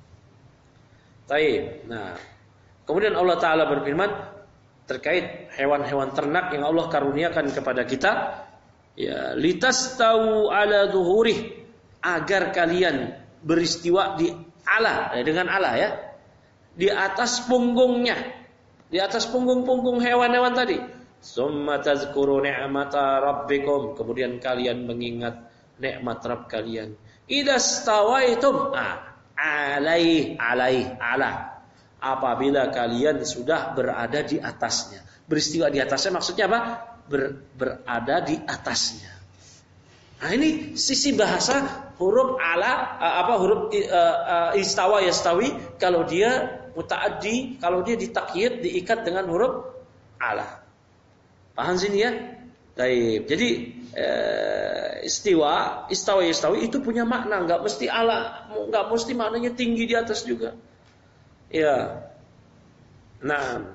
Taib. Nah, kemudian Allah Ta'ala berfirman terkait hewan-hewan ternak yang Allah karuniakan kepada kita, ya, litastawu ala zuhurih, agar kalian beristiwa di ala, ya, dengan ala ya, di atas punggungnya, di atas punggung-punggung hewan-hewan tadi. Summa tazkuru ni'mata rabbikum, kemudian kalian mengingat nikmat Rabb kalian. Idza stawaitum, ah, alaih, alaih, ala. Apabila kalian sudah berada di atasnya. Beristiwa di atasnya maksudnya apa? Ber, berada di atasnya. Nah, ini sisi bahasa huruf ala, apa huruf uh, uh, istawa yastawi, kalau dia mutaaddi, kalau dia ditakyid, diikat dengan huruf ala. Paham sini ya? Baik. Jadi uh, istiwa, istawa yastawi itu punya makna, enggak mesti ala, enggak mesti maknanya tinggi di atas juga. Ya, nah,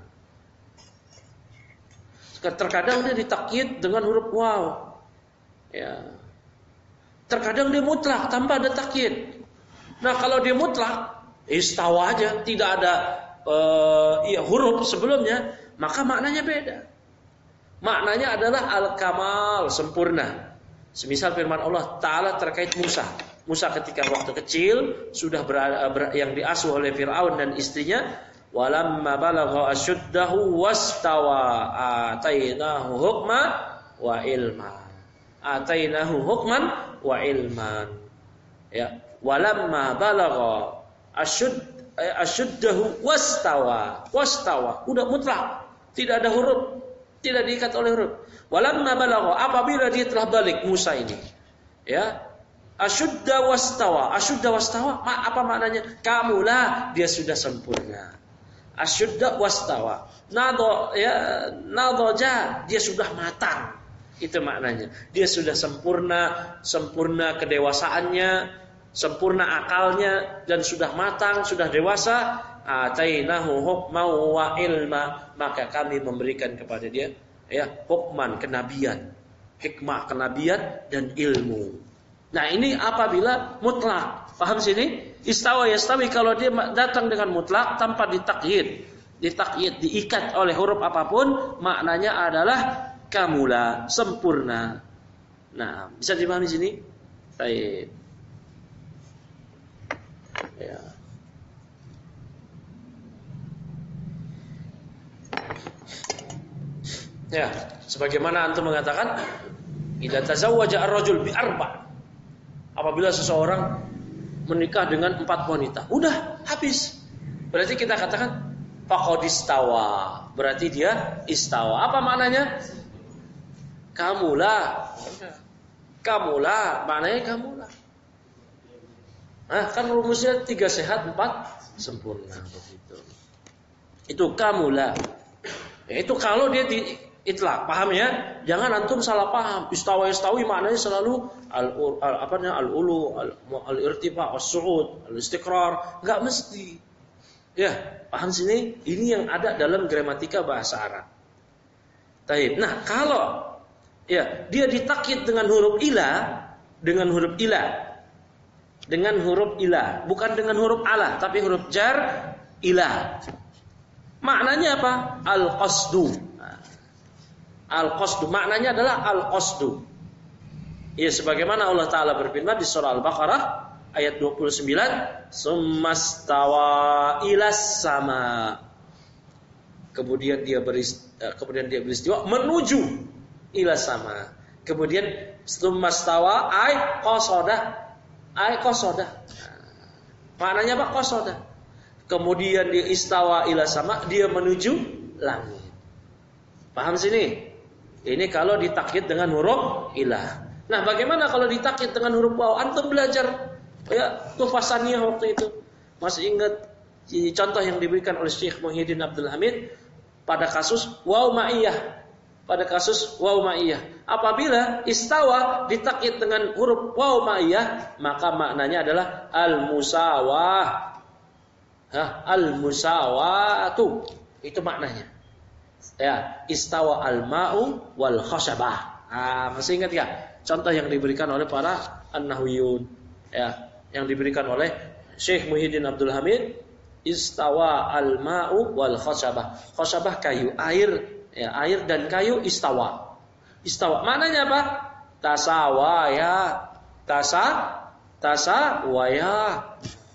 terkadang dia ditakyid dengan huruf waw. Ya, terkadang dia mutlak tanpa ada takyid. Nah, kalau dia mutlak, istawa aja, tidak ada uh, ya, huruf sebelumnya, maka maknanya beda. Maknanya adalah al-kamal, sempurna. Semisal firman Allah Ta'ala terkait Musa. Musa ketika waktu kecil sudah berada, ber, yang diasuh oleh Fir'aun dan istrinya, walamma balagha asyuddahu wastawa atainahu hukma wa ilma. Atainahu hukman wa ilman. Ya, walamma balagha asyud asyuddahu wastawa. Wastawa, udah mutlak, tidak ada huruf, tidak diikat oleh huruf. Walamma balagha, apabila dia telah balik Musa ini, ya, asyudda wastawa, asyudda wastawa, ma, apa maknanya? Kamulah, dia sudah sempurna. Asyudda wastawa, nado ya, nadoja, dia sudah matang. Itu maknanya. Dia sudah sempurna, sempurna kedewasaannya, sempurna akalnya, dan sudah matang, sudah dewasa. Atainahu hukman wa ilma, maka kami memberikan kepada dia, ya, hukman, kenabian, hikmah kenabian dan ilmu. Nah, ini apabila mutlak. Paham sini? Istawa yastawi kalau dia datang dengan mutlak tanpa ditakyid. Ditakyid, diikat oleh huruf apapun, maknanya adalah kamula, sempurna. Nah, bisa dipahami sini? Baik. Ya. Ya, sebagaimana antum mengatakan, idza tazawwaja ar-rajul bi arba'. Apabila seseorang menikah dengan empat wanita, udah habis. Berarti kita katakan faqad istawa. Berarti dia istawa. Apa maknanya? Kamulah. Kamulah, maknanya kamulah. Nah, kan rumusnya tiga sehat, empat sempurna begitu. Itu kamulah. Ya, itu kalau dia di itlaq, paham ya? Jangan antum salah paham. Istawa istawi maknanya selalu al, al apa namanya al-ulu, al-irtifa, as-su'ud, al-istiqrar, enggak mesti. Ya, paham sini? Ini yang ada dalam gramatika bahasa Arab. Taib. Nah, kalau ya dia ditakyid dengan huruf ila, dengan huruf ila, dengan huruf ilah, bukan dengan huruf ala, tapi huruf jar ilah. Maknanya apa? Al-qasdu. Al-qasdu maknanya adalah al-qasdu. Ya, sebagaimana Allah Ta'ala berfirman di surah Al-Baqarah ayat dua puluh sembilan, summastawa ilas sama. Kemudian dia beris, kemudian dia beristiwa menuju ilas sama. Kemudian summastawa ay qasadah, ay qasadah. Maknanya apa? Qasadah. Kemudian dia istawa ilas sama, dia menuju langit. Paham sini? Ini kalau ditakkid dengan huruf ilah. Nah, bagaimana kalau ditakkid dengan huruf waw? Antum belajar ya tufasaniyah waktu itu. Masih ingat contoh yang diberikan oleh Syekh Muhyiddin Abdul Hamid pada kasus waw ma'iyah. Pada kasus waw ma'iyah. Apabila istawa ditakkid dengan huruf waw ma'iyah, maka maknanya adalah al-musawah. Hah, al-musawatu. Itu maknanya. Ya, istawa al-ma'u wal khashabah. Ah, masih ingat ya? Contoh yang diberikan oleh para an-nahwiyun, ya, yang diberikan oleh Syekh Muhyiddin Abdul Hamid, istawa al-ma'u wal khashabah. Khashabah kayu, air, ya, air dan kayu istawa. Istawa maknanya apa? Tasawaya, tasa, tasawaya.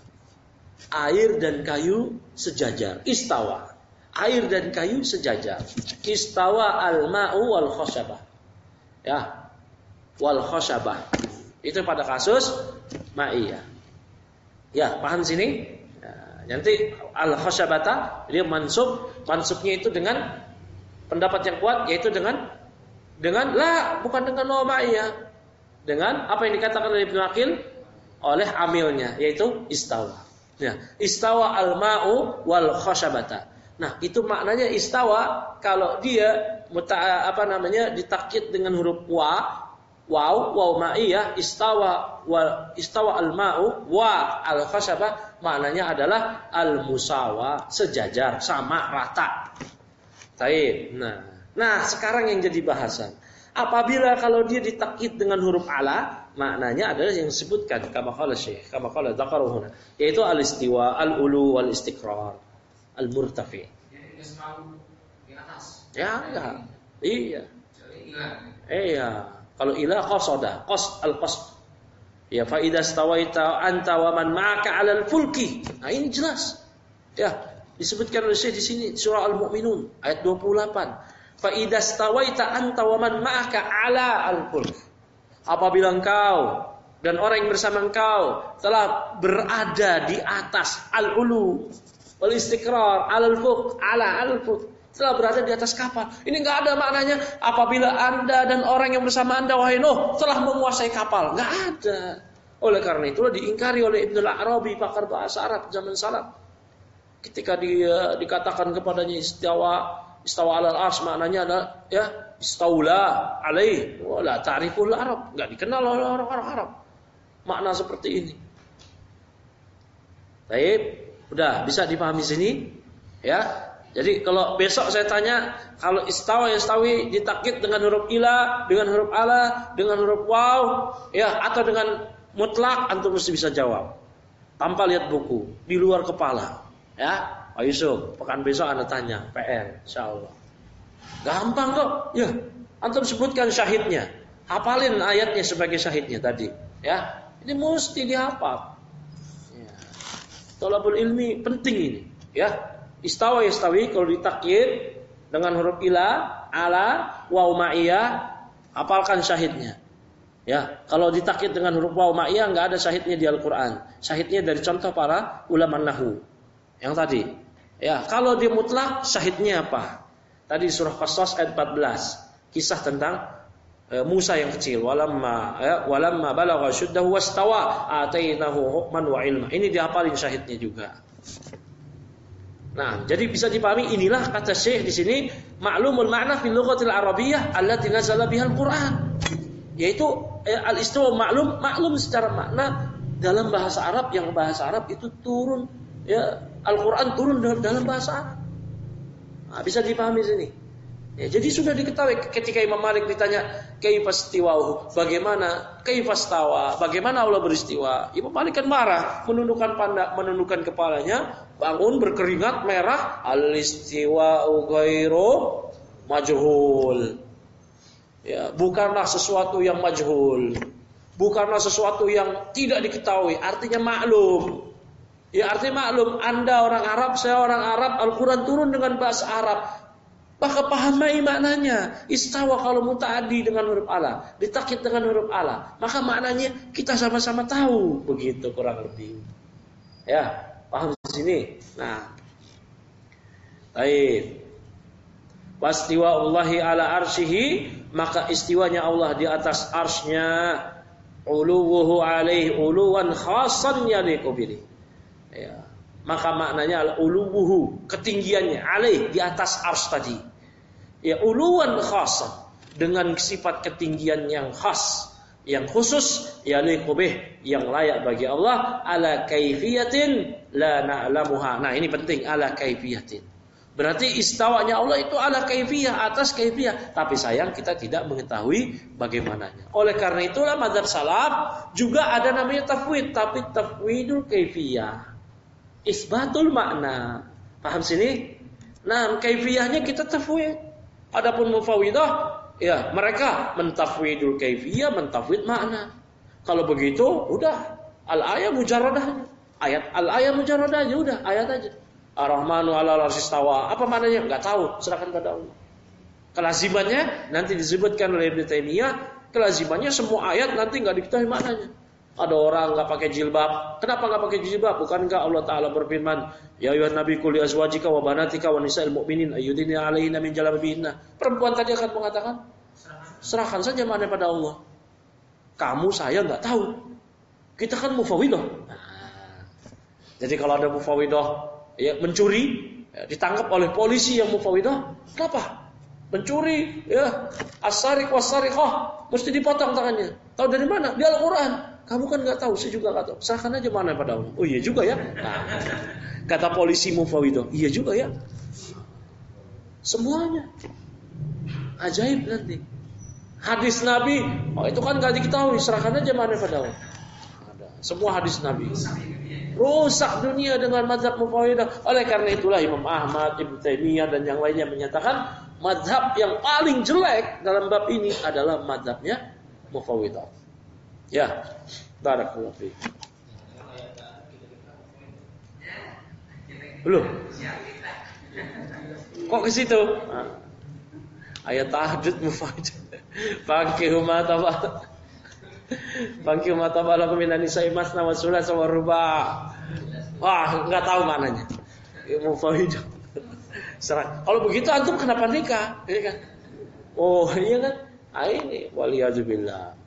Air dan kayu sejajar. Istawa. Air dan kayu sejajar. Istawa al-ma'u wal khashabah. Ya. Wal khashabah. Itu pada kasus ma'iyah. Ya, paham sini? Ya, nanti al khashabata dia mansub, mansubnya itu dengan pendapat yang kuat, yaitu dengan dengan la, bukan dengan wa ma'iyah. Dengan apa yang dikatakan oleh Ibnu Aqil oleh amilnya, yaitu istawa. Ya, istawa al-ma'u wal khashabata. Nah, itu maknanya istawa kalau dia muta, apa namanya ditakkid dengan huruf wa, waw, waw ma'iyah, istawa wal istawa al-ma'u wa al-khashabah, maknanya adalah al-musawa, sejajar, sama, rata. Baik. Nah, nah sekarang yang jadi bahasan. Apabila kalau dia ditakkid dengan huruf ala, maknanya adalah yang disebutkan kama qala Syekh, kama qala dzakaruhu, yaitu al-istiwa, al-ulu wal istiqrar, al-murtafi. Jadi selalu di atas. Ya, enggak. Iya. Iya. Kalau ilah qasada, qas al-qasd. Ya, fa idza stawaita anta wa man ma'aka 'alal fulki. Nah, ini jelas. Ya, disebutkan oleh Syekh di sini surah Al-Mu'minun ayat dua puluh delapan. Fa idza stawaita anta wa man ma'aka 'ala al-fulk. Apabila engkau dan orang yang bersama engkau telah berada di atas al-ulu wal istiqrar 'alal fulk, 'ala al-fulk. Setelah berada di atas kapal. Ini enggak ada maknanya apabila Anda dan orang yang bersama Anda wahai Nuh telah menguasai kapal. Enggak ada. Oleh karena itulah diingkari oleh Ibnu Arabi, pakar bahasa Arab zaman salaf. Ketika dia dikatakan kepadanya istawa, istawa alal arsy, maknanya adalah ya istaula alaih wala ta'riful Arab. Enggak dikenal oleh orang-orang Arab. Makna seperti ini. Baik, udah bisa dipahami sini? Ya. Jadi kalau besok saya tanya, kalau istawa yastawi ditakkid dengan huruf ila, dengan huruf ala, dengan huruf waw, ya atau dengan mutlak, antum mesti bisa jawab. Tanpa lihat buku, di luar kepala. Ya, Pak Yusuf, pekan besok Anda tanya, P R, insyaallah. Gampang kok. Ya, antum sebutkan syahidnya. Hafalin ayatnya sebagai syahidnya tadi, ya. Ini mesti dihafal. Ya. Thalabul ilmi penting ini, ya. Istawa yastawi kalau ditakkid dengan huruf ila, ala, waw ma'iyah, hafalkan syahidnya. Ya, kalau ditakkid dengan huruf waw ma'iyah enggak ada syahidnya di Al-Qur'an. Syahidnya dari contoh para ulama nahwu. Yang tadi. Ya, kalau dia mutlak syahidnya apa? Tadi surah Qasas ayat empat belas, kisah tentang e, Musa yang kecil, walamma ya, walamma balagha syuddahu wastawa atainahu hukman wa ilma. Ini dihafalin syahidnya juga. Nah, jadi bisa dipahami inilah kata Syekh di sini ma'lumul ma'na fil lughatil arabiyyah allati nazala bihal Qur'an. Yaitu eh, al-istiwa maklum maklum secara makna dalam bahasa Arab, yang bahasa Arab itu turun ya Al-Qur'an turun dalam bahasa Arab. Nah, bisa dipahami sini. Ya, jadi sudah diketahui ketika Imam Malik ditanya kaifastiwa'u, bagaimana kaifastawa, bagaimana Allah beristiwa. Imam Malik kan marah, menundukkan pandak, menundukkan kepalanya, bangun berkeringat merah, al-istiwa'u ghairu majhul. Ya, bukanlah sesuatu yang majhul. Bukanlah sesuatu yang tidak diketahui, artinya maklum. Ya, artinya maklum, Anda orang Arab, saya orang Arab, Al-Quran turun dengan bahasa Arab. Maka pahami maknanya. Istawa kalau muta'addi dengan huruf ala, ditakid dengan huruf ala, maka maknanya kita sama-sama tahu. Begitu kurang lebih. Ya, paham di sini. Nah, baik. Wastiwa Allahi ala arsyihi, maka istiwanya Allah di atas arsy-Nya, uluwuhu alaihi uluwan khasan yaliqu bihi. Ya. Maka maknanya al-uluwuhu, ketinggiannya, alaih, di atas ars tadi. Ya, uluwan khasan, dengan sifat ketinggian yang khas, yang khusus, yaliqu bih, yang layak bagi Allah, ala kaifiyatin la na'lamuha. Nah, ini penting, ala kaifiyatin. Berarti istawanya Allah itu ala kaifiyah, atas kaifiyah, tapi sayang kita tidak mengetahui bagaimananya. Oleh karena itulah mazhab salaf juga ada namanya tafwid, tapi tafwidul kaifiyah, isbatul makna. Paham sini? Nah, kaifiyahnya kita tafwid. Adapun mufawidah, ya mereka mentafwidul kaifiyah, mentafwid makna. Kalau begitu, udah al-ayat mujarradahnya. Ayat al-ayat mujarradahnya udah ayat aja. Ar-Rahmanu 'alal 'arsy istawa. Apa maknanya? Enggak tahu, serahkan pada Allah. Kelazimannya nanti disebutkan oleh Ibnu Taimiyah, kelazimannya semua ayat nanti enggak diketahui maknanya. Ada orang enggak pakai jilbab. Kenapa enggak pakai jilbab? Bukankah Allah Taala berfirman, "Ya ayyuhan nabi qul li azwajika wa banatika wa nisa'il mu'minin ayyudina 'alaihinna min jalabibihinna." Perempuan tadi akan mengatakan, serahkan saja maknanya pada Allah. Kamu saya enggak tahu. Kita kan mufawidah. Nah, jadi kalau ada mufawidah ya mencuri, ya, ditangkap oleh polisi yang mufawidah, kenapa? Mencuri, ya, as-sariq was-sariqah, mesti dipotong tangannya. Tahu dari mana? Di Al-Quran. Kamu kan nggak tahu, saya juga nggak tahu. Serahkan aja mana pada Allah. Oh iya juga ya. Nah, kata polisi mufawidah, iya juga ya. Semuanya ajaib nanti. Hadis Nabi, oh itu kan nggak diketahui. Serahkan aja mana pada Allah. Ada semua hadis Nabi. Rusak dunia dengan mazhab mufawidah. Oleh karena itulah Imam Ahmad, Ibnu Taimiyah dan yang lainnya menyatakan mazhab yang paling jelek dalam bab ini adalah mazhabnya mufawidah. Ya, barakallahu fiik. Belum. Kok ke situ? Nah. Ayat tahajud mufawidah. Fankihu ma taba. Fankihu ma taba lakum minan nisa'i masna wa sulasa wa ruba'. Wah, enggak tahu maknanya. Mufawidah. Serah. Kalau begitu antum kenapa nikah? Iya kan? Oh, iya kan? Ah ini waliyazubillah.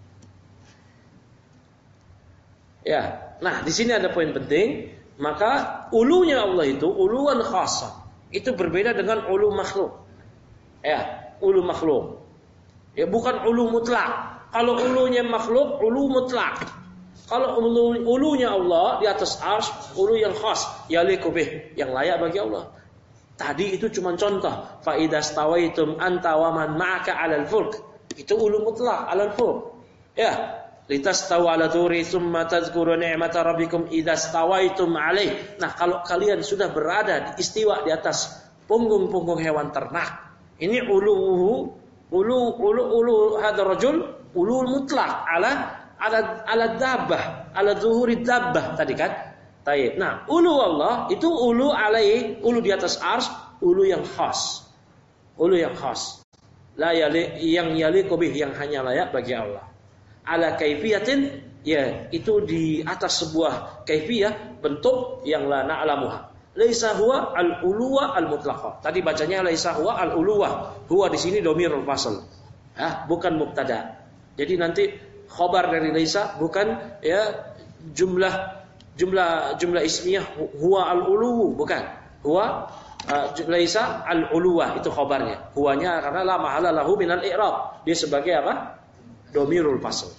Ya, nah di sini ada poin penting. Maka ulunya Allah itu uluan khasah. Itu berbeda dengan ulu makhluk. Ya, ulu makhluk. Ya bukan ulu mutlak. Kalau ulunya makhluk, ulu mutlak. Kalau ulu, ulunya Allah di atas arsy, ulu yang khas, yaliqu bih, yang layak bagi Allah. Tadi itu cuma contoh. Fa idza stawaitum anta wa man ma'aka 'alal fulk. Itu ulu mutlak 'alal fulk. Ya. Litastawu ala turi summa tazkuru ni'mata rabbikum idza stawaitum alaih. Nah, kalau kalian sudah berada di istiwa di atas punggung-punggung hewan ternak, ini uluhu ulu ulu ulu hadar rajul ulu mutlak ala ala ala dabbah, ala zuhuri dabbah tadi kan. Taib. Nah, ulu Allah itu ulu alaih, ulu di atas ars, ulu yang khas. Ulu yang khas. La yali yang yaliqu bih, yang hanya layak bagi Allah. Ala kaifiyatin, ya itu di atas sebuah kaifiyah, bentuk yang la na'lamuha. Laisa huwa al-uluwa al-mutlaqah. Tadi bacanya laisa huwa al-uluwa. Huwa di sini dhamirul fasl. Ah, bukan mubtada. Jadi nanti khabar dari laisa bukan ya jumlah jumlah jumlah ismiyah huwa al-uluwu, bukan. Huwa uh, laisa al-uluwa, itu khabarnya. Huwanya karena la mahala lahu minal i'rab. Dia sebagai apa? Domirul fasl.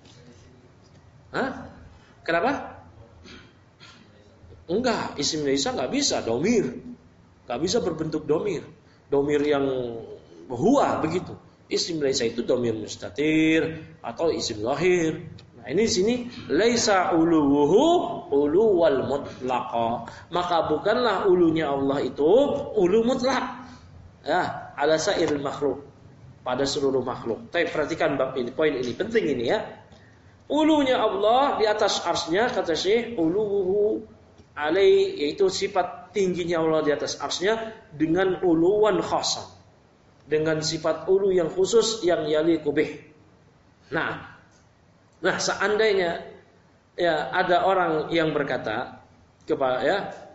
Hah? Kenapa? Enggak, isim laisa enggak bisa domir. Enggak bisa berbentuk domir. domir yang huwa begitu. Isim laisa itu domir mustatir atau isim lahir. Nah, ini di sini laisa uluwuhu uluwal mutlaqa. Maka bukanlah ulunya Allah itu ulu mutlak. Ya, ala sairil makhluk. Pada seluruh makhluk. Tapi perhatikan bab ini, poin ini penting ini ya. Ulunya Allah di atas arsy-Nya kata Syekh uluwuhu alai, yaitu sifat tingginya Allah di atas arsy-Nya dengan uluwan khasan. Dengan sifat ulu yang khusus yang yaliqu bih. Nah, Nah, seandainya ya ada orang yang berkata kepada ya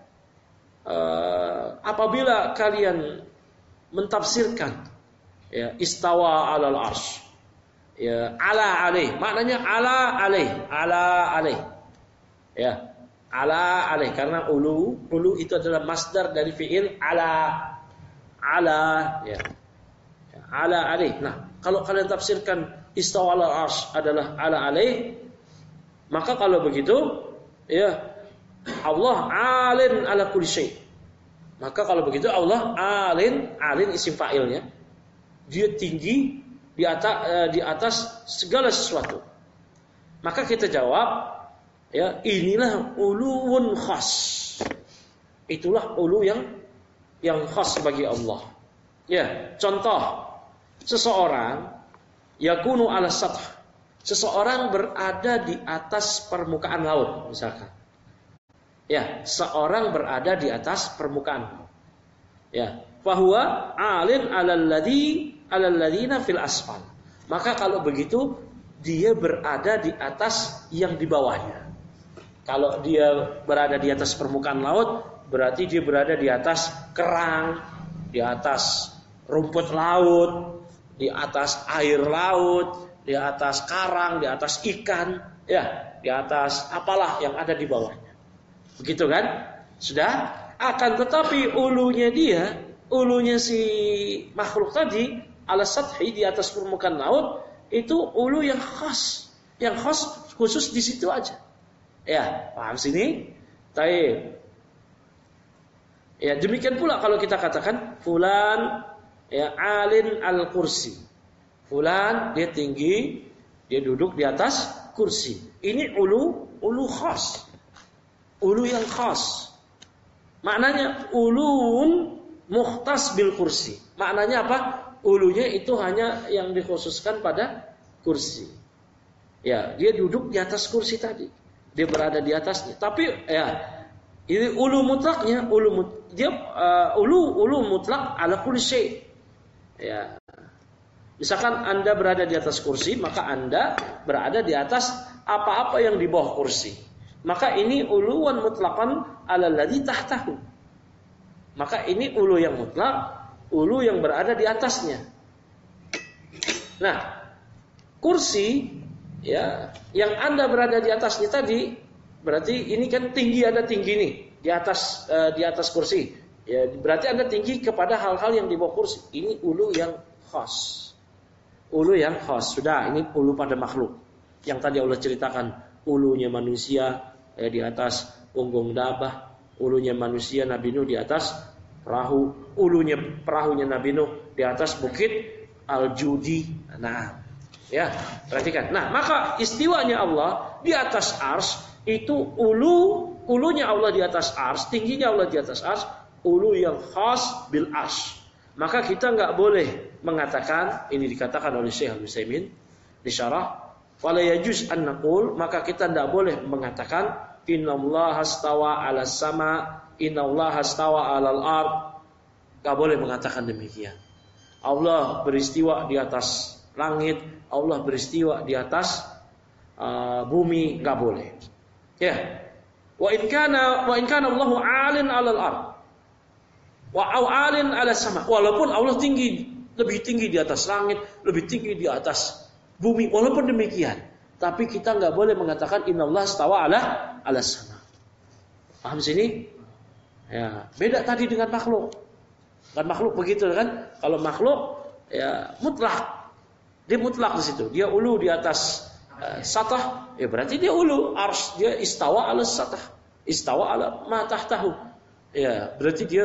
uh, apabila kalian mentafsirkan ya istawa alal arsy ya ala alaih, maknanya ala alaih, ala alaih. Ya, ala alaih karena ulu, ulu itu adalah masdar dari fiil ala ala ya. Ya ala alaih. Nah, kalau kalian tafsirkan istawa alal arsy adalah ala alaih, maka kalau begitu ya Allah alin ala kulli syai. Maka kalau begitu Allah alin, alin isim fa'ilnya. Dia tinggi di atas di atas segala sesuatu. Maka kita jawab ya inilah uluwun khas. Itulah ulu yang yang khas bagi Allah. Ya, contoh seseorang yakunu ala sath. Seseorang berada di atas permukaan laut misalkan. Ya, seorang berada di atas permukaan laut. Ya, fahuwa alin alal ladzi alal ladzina fil asfal. Maka kalau begitu dia berada di atas yang di bawahnya. Kalau dia berada di atas permukaan laut, berarti dia berada di atas kerang, di atas rumput laut, di atas air laut, di atas karang, di atas ikan, ya, di atas apalah yang ada di bawahnya. Begitu kan? Sudah? Akan tetapi ulunya dia, ulunya si makhluk tadi, ala sathi di atas permukaan laut, itu ulu yang khas, yang khas khusus di situ aja. Ya, paham sini? Taib. Ya, demikian pula kalau kita katakan fulan ya alin al kursi. Fulan dia tinggi, dia duduk di atas kursi. Ini ulu, ulu khas. Ulu yang khas. Maknanya ulun mukhtas bil kursi. Maknanya apa? Ulunya itu hanya yang dikhususkan pada kursi. Ya, dia duduk di atas kursi tadi. Dia berada di atasnya. Tapi ya, ini ulu mutlaknya, ulu mut, dia uh, ulu ulu mutlak ala kulli syai. Ya. Misalkan Anda berada di atas kursi, maka Anda berada di atas apa-apa yang di bawah kursi. Maka ini uluwan mutlakan ala ladzi tahtahu. Maka ini ulu yang mutlak, ulu yang berada di atasnya. Nah, kursi ya, yang Anda berada di atasnya tadi, berarti ini kan tinggi, Anda tinggi nih di atas uh, di atas kursi. Ya, berarti Anda tinggi kepada hal-hal yang di bawah kursi. Ini ulu yang khas. Ulu yang khas. Sudah, ini ulu pada makhluk. Yang tadi Allah ceritakan, ulunya manusia ya, di atas punggung dabah, ulunya manusia Nabi Nuh di atas perahu, ulunya perahunya Nabi Nuh di atas bukit Al-Judi. Nah, ya, perhatikan. Nah, maka istiwanya Allah di atas ars itu ulu, ulunya Allah di atas ars, tingginya Allah di atas ars, ulu yang khas bil ars. Maka kita enggak boleh mengatakan, ini dikatakan oleh Syekh Al-Utsaimin di syarah, fala yajuz an naqul, maka kita enggak boleh mengatakan innallaha stawa 'alas sama, innallaha stawa 'alal ard. Enggak boleh mengatakan demikian. Allah beristiwa di atas langit, Allah beristiwa di atas uh, bumi, enggak boleh. Ya. Wa in kana wa in kana Allahu 'alin 'alal ard. Wa 'alin 'alas sama. Walaupun Allah tinggi, lebih tinggi di atas langit, lebih tinggi di atas bumi, walaupun demikian, tapi kita enggak boleh mengatakan innallaha stawa 'ala 'alas sama. Paham sini? Ya, beda tadi dengan makhluk. Kan makhluk begitu kan? Kalau makhluk ya mutlak. Dia mutlak di situ. Dia ulu di atas uh, satah, ya berarti dia ulu ars, dia istawa 'ala satah. Istawa 'ala ma tahtahu. Ya, berarti dia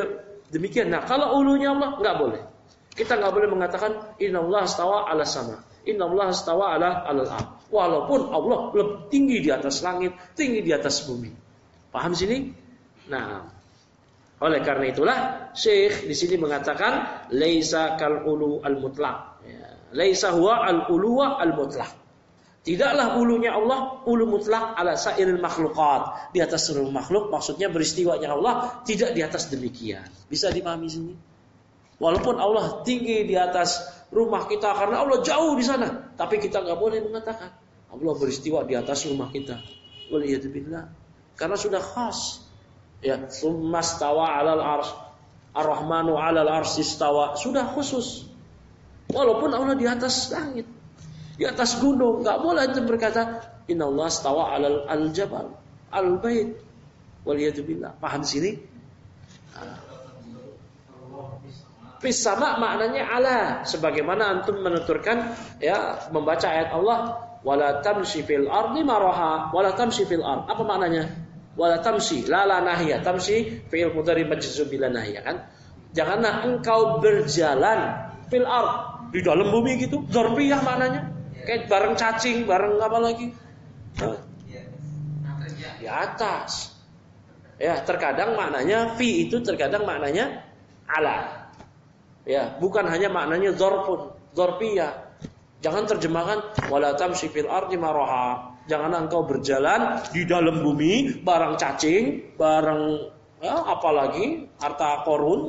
Demikian. Nah, kalau ulunya Allah nggak boleh. Kita nggak boleh mengatakan Innallaha istawa 'ala sama. Innallaha istawa 'ala 'alal ardh. Walaupun Allah lebih tinggi di atas langit, tinggi di atas bumi. Paham sini? Nah, oleh karena itulah Syekh di sini mengatakan laisa kal ulu al mutlaq. Ya. Laisa huwa al uluwa al mutlaq. Tidaklah ulunya Allah ulu mutlak ala sairil makhlukat, di atas seluruh makhluk, maksudnya beristiwanya Allah tidak di atas demikian. Bisa dipahami sini? Walaupun Allah tinggi di atas rumah kita karena Allah jauh di sana, tapi kita nggak boleh mengatakan Allah beristiwa di atas rumah kita. Waliyadzubillah. Karena sudah khas. Ya, summastawa 'alal arsy. Ar-Rahmanu 'alal arsy istawa. Sudah khusus. Walaupun Allah di atas langit, di atas gunung, nggak boleh itu berkata Innallaha istawa 'alal al-jabal al-bait. Waliyadzubillah. Paham sini? Fis sama maknanya ala, sebagaimana antum menuturkan ya membaca ayat Allah wala tamshi fil ardi maraha wala tamshi fil ard. Apa maknanya? Wala tamshi la la nahya, tamshi fi'il mudhari majzum bila nahya kan? Janganlah engkau berjalan fil ard, di dalam bumi gitu. Dzarfiyah maknanya. Kayak bareng cacing, bareng apa lagi? Hah? Di atas. Ya, terkadang maknanya fi itu terkadang maknanya ala. Ya, bukan hanya maknanya dzarfun, dzarfiyah. Jangan terjemahkan wala tamshi fil ardi maraha. Jangan engkau berjalan di dalam bumi barang cacing, barang ya, apalagi harta korun.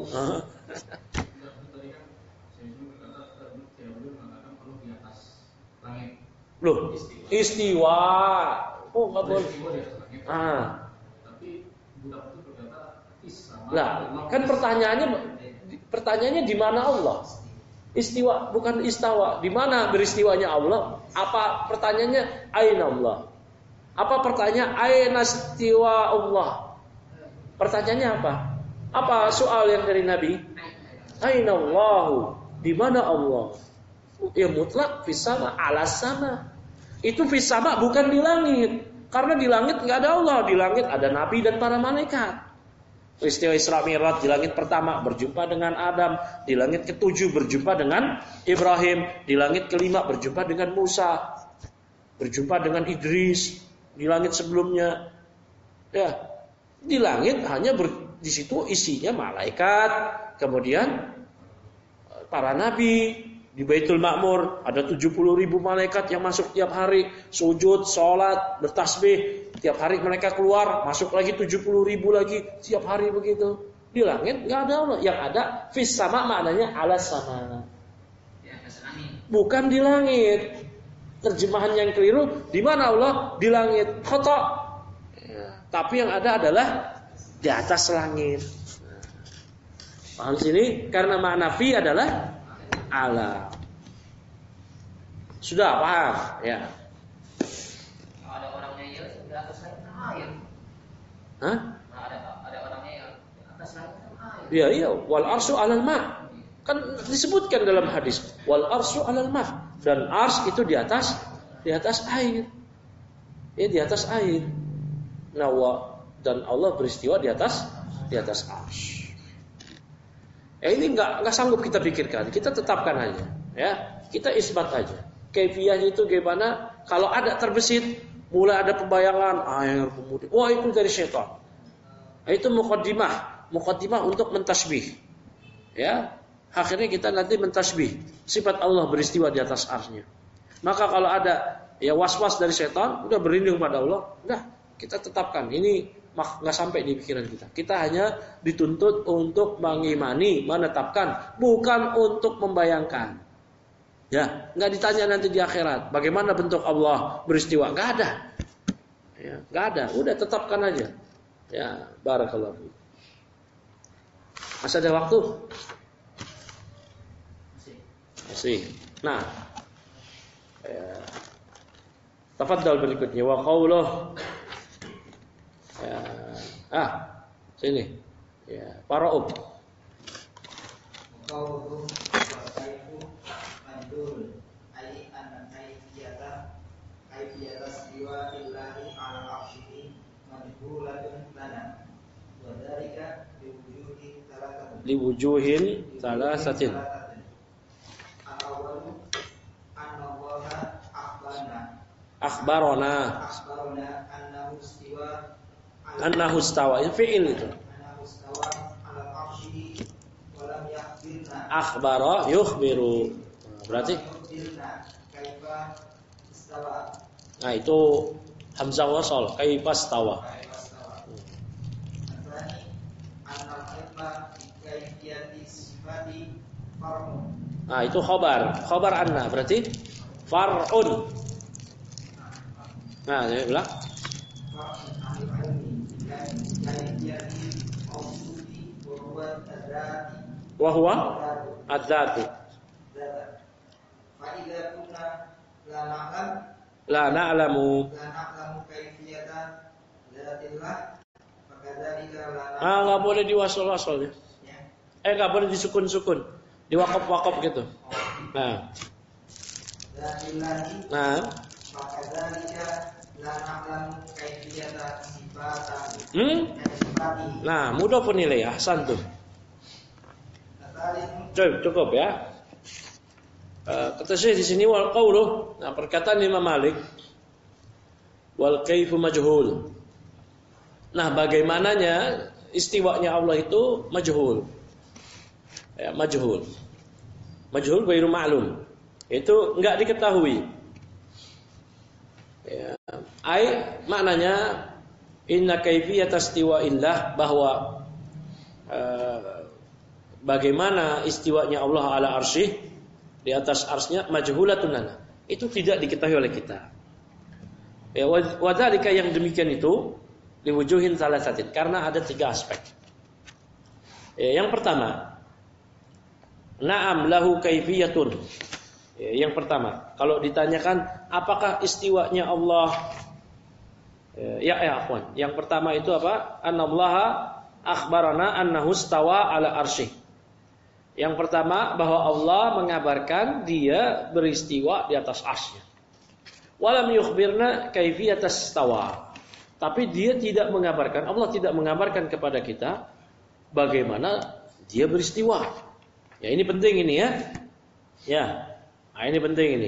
Loh, istiwa. Oh, enggak boleh. Ah. Tapi budak itu berkata isama. Lah, kan pertanyaannya pertanyaannya di mana Allah? Istiwa bukan istawa. Di mana beristiwanya Allah? Apa pertanyaannya aina Allah? Apa pertanyaan aina istiwa Allah? Pertanyaannya apa? Apa soal yang dari Nabi? Aina Allahu? Di mana Allah? Ya mutlak fis sama ala sama. Itu fis sama bukan di langit. Karena di langit enggak ada Allah, di langit ada nabi dan para malaikat. Peristiwa Isra Mi'raj di langit pertama berjumpa dengan Adam, di langit ketujuh berjumpa dengan Ibrahim, di langit kelima berjumpa dengan Musa, berjumpa dengan Idris, di langit sebelumnya. Ya, di langit hanya ber, di situ isinya malaikat, kemudian para nabi. Di Baitul Ma'mur ada tujuh puluh ribu malaikat yang masuk tiap hari, sujud, sholat, bertasbih. Tiap hari mereka keluar, masuk lagi tujuh puluh ribu lagi, tiap hari begitu. Di langit nggak ada Allah, yang ada fis sama maknanya ala sama. Bukan di langit. Terjemahan yang keliru, di mana Allah? Di langit. Khata. Ya, tapi yang ada adalah di atas langit. Paham sini? Karena makna fi adalah ala. Sudah paham? Ya. Kalau ada orangnya ya di atas air. Hah? Ada ada orangnya yang di atas air. Iya iya. Wal arsyu 'alal ma. Kan disebutkan dalam hadis. Wal arsyu 'alal ma. Dan ars itu di atas di atas air. Ya di atas air. Nah, dan Allah beristiwa di atas di atas ars. Eh ini nggak nggak sanggup kita pikirkan, kita tetapkan aja, ya kita isbat aja. Kaifiyahnya itu gimana? Kalau ada terbesit, mulai ada pembayangan air kemudian, wah itu dari syaitan. Itu muqaddimah, muqaddimah untuk mentasbih, ya. Akhirnya kita nanti mentasbih sifat Allah beristiwa di atas arsnya. Maka kalau ada ya was-was dari syaitan, udah berlindung pada Allah, udah kita tetapkan ini. Mak nggak sampai di pikiran kita. Kita hanya dituntut untuk mengimani, menetapkan, bukan untuk membayangkan. Ya, nggak ditanya nanti di akhirat, bagaimana bentuk Allah beristiwa? Nggak ada. Ya, nggak ada. Udah tetapkan aja. Ya, barakallahu. Masih ada waktu? Masih. Nah, ya. Tafadhal berikutnya wa qauluh. Ya. Ah, sini. Ya, Paraub. Qauluhu wasaifu mandul ai an kaifiyata kaifiyata siwa illahi ala arsyihi majhulatun lana wa dzalika bi wujudi thalathati liwujuhin salasatin. Al-awwalu annallaha akhbarana Akhbarona akhbarana annahu istiwa annahu istawa. Ini fi'il itu. annahu istawa ala arsyihi wa lam yakhbirna Akhbara yukhbiru. Berarti yakhbirna kaifa istawa nah itu hamzah wasal kaifa istawa. kaifa istawa. Atsani annal ilma bi kaifiyati sifati far'un. Nah itu khabar, khabar anna berarti far'un. Nah, saya bilang Far'un anil ilmi bi kaifiyati mawsufi wa huwa adzati wa huwa adzatu. Fa idza kunna la na'lam La na'lamu. la na'lamu kaifiyata dzatillah fakadzalika la na'lamu. Ah, enggak boleh diwasal-wasal ya. Ya. Eh, enggak boleh disukun-sukun. Diwakaf-wakaf gitu. Nah, Dzatillahi nah, fakadzalika la na'lamu kaifiyata sifatihi. hmm? Sifatihi. Nah, mudah penilai ahsan tuh. Dzalikum Cukup, cukup ya. Uh, kata saya di sini wal qaulu, nah perkataan Imam Malik wal kaifu majhul. Nah, bagaimananya istiwanya Allah itu majhul. Ya, majhul. Majhul ghairu ma'lum. Itu enggak diketahui. Ya, ai maknanya inna kaifiyat istiwa'illah bahwa uh, bagaimana istiwanya Allah ala arsyih di atas arsy-Nya majhulatun lana. Itu tidak diketahui oleh kita. Ya, wadzalika yang demikian itu liwujuhin salasatin karena ada tiga aspek. Ya, yang pertama, na'am lahu kaifiyatun. Ya, yang pertama, kalau ditanyakan apakah istiwanya Allah ya ya afwan. Yang pertama itu apa? Annallaha akhbarana annahu istawa ala arsyih. Yang pertama bahwa Allah mengabarkan dia beristiwa di atas arsy-Nya. Walam yukhbirna kaifiyatas istawa. Tapi dia tidak mengabarkan, Allah tidak mengabarkan kepada kita bagaimana dia beristiwa. Ya ini penting ini ya. Ya. Nah, ini penting ini.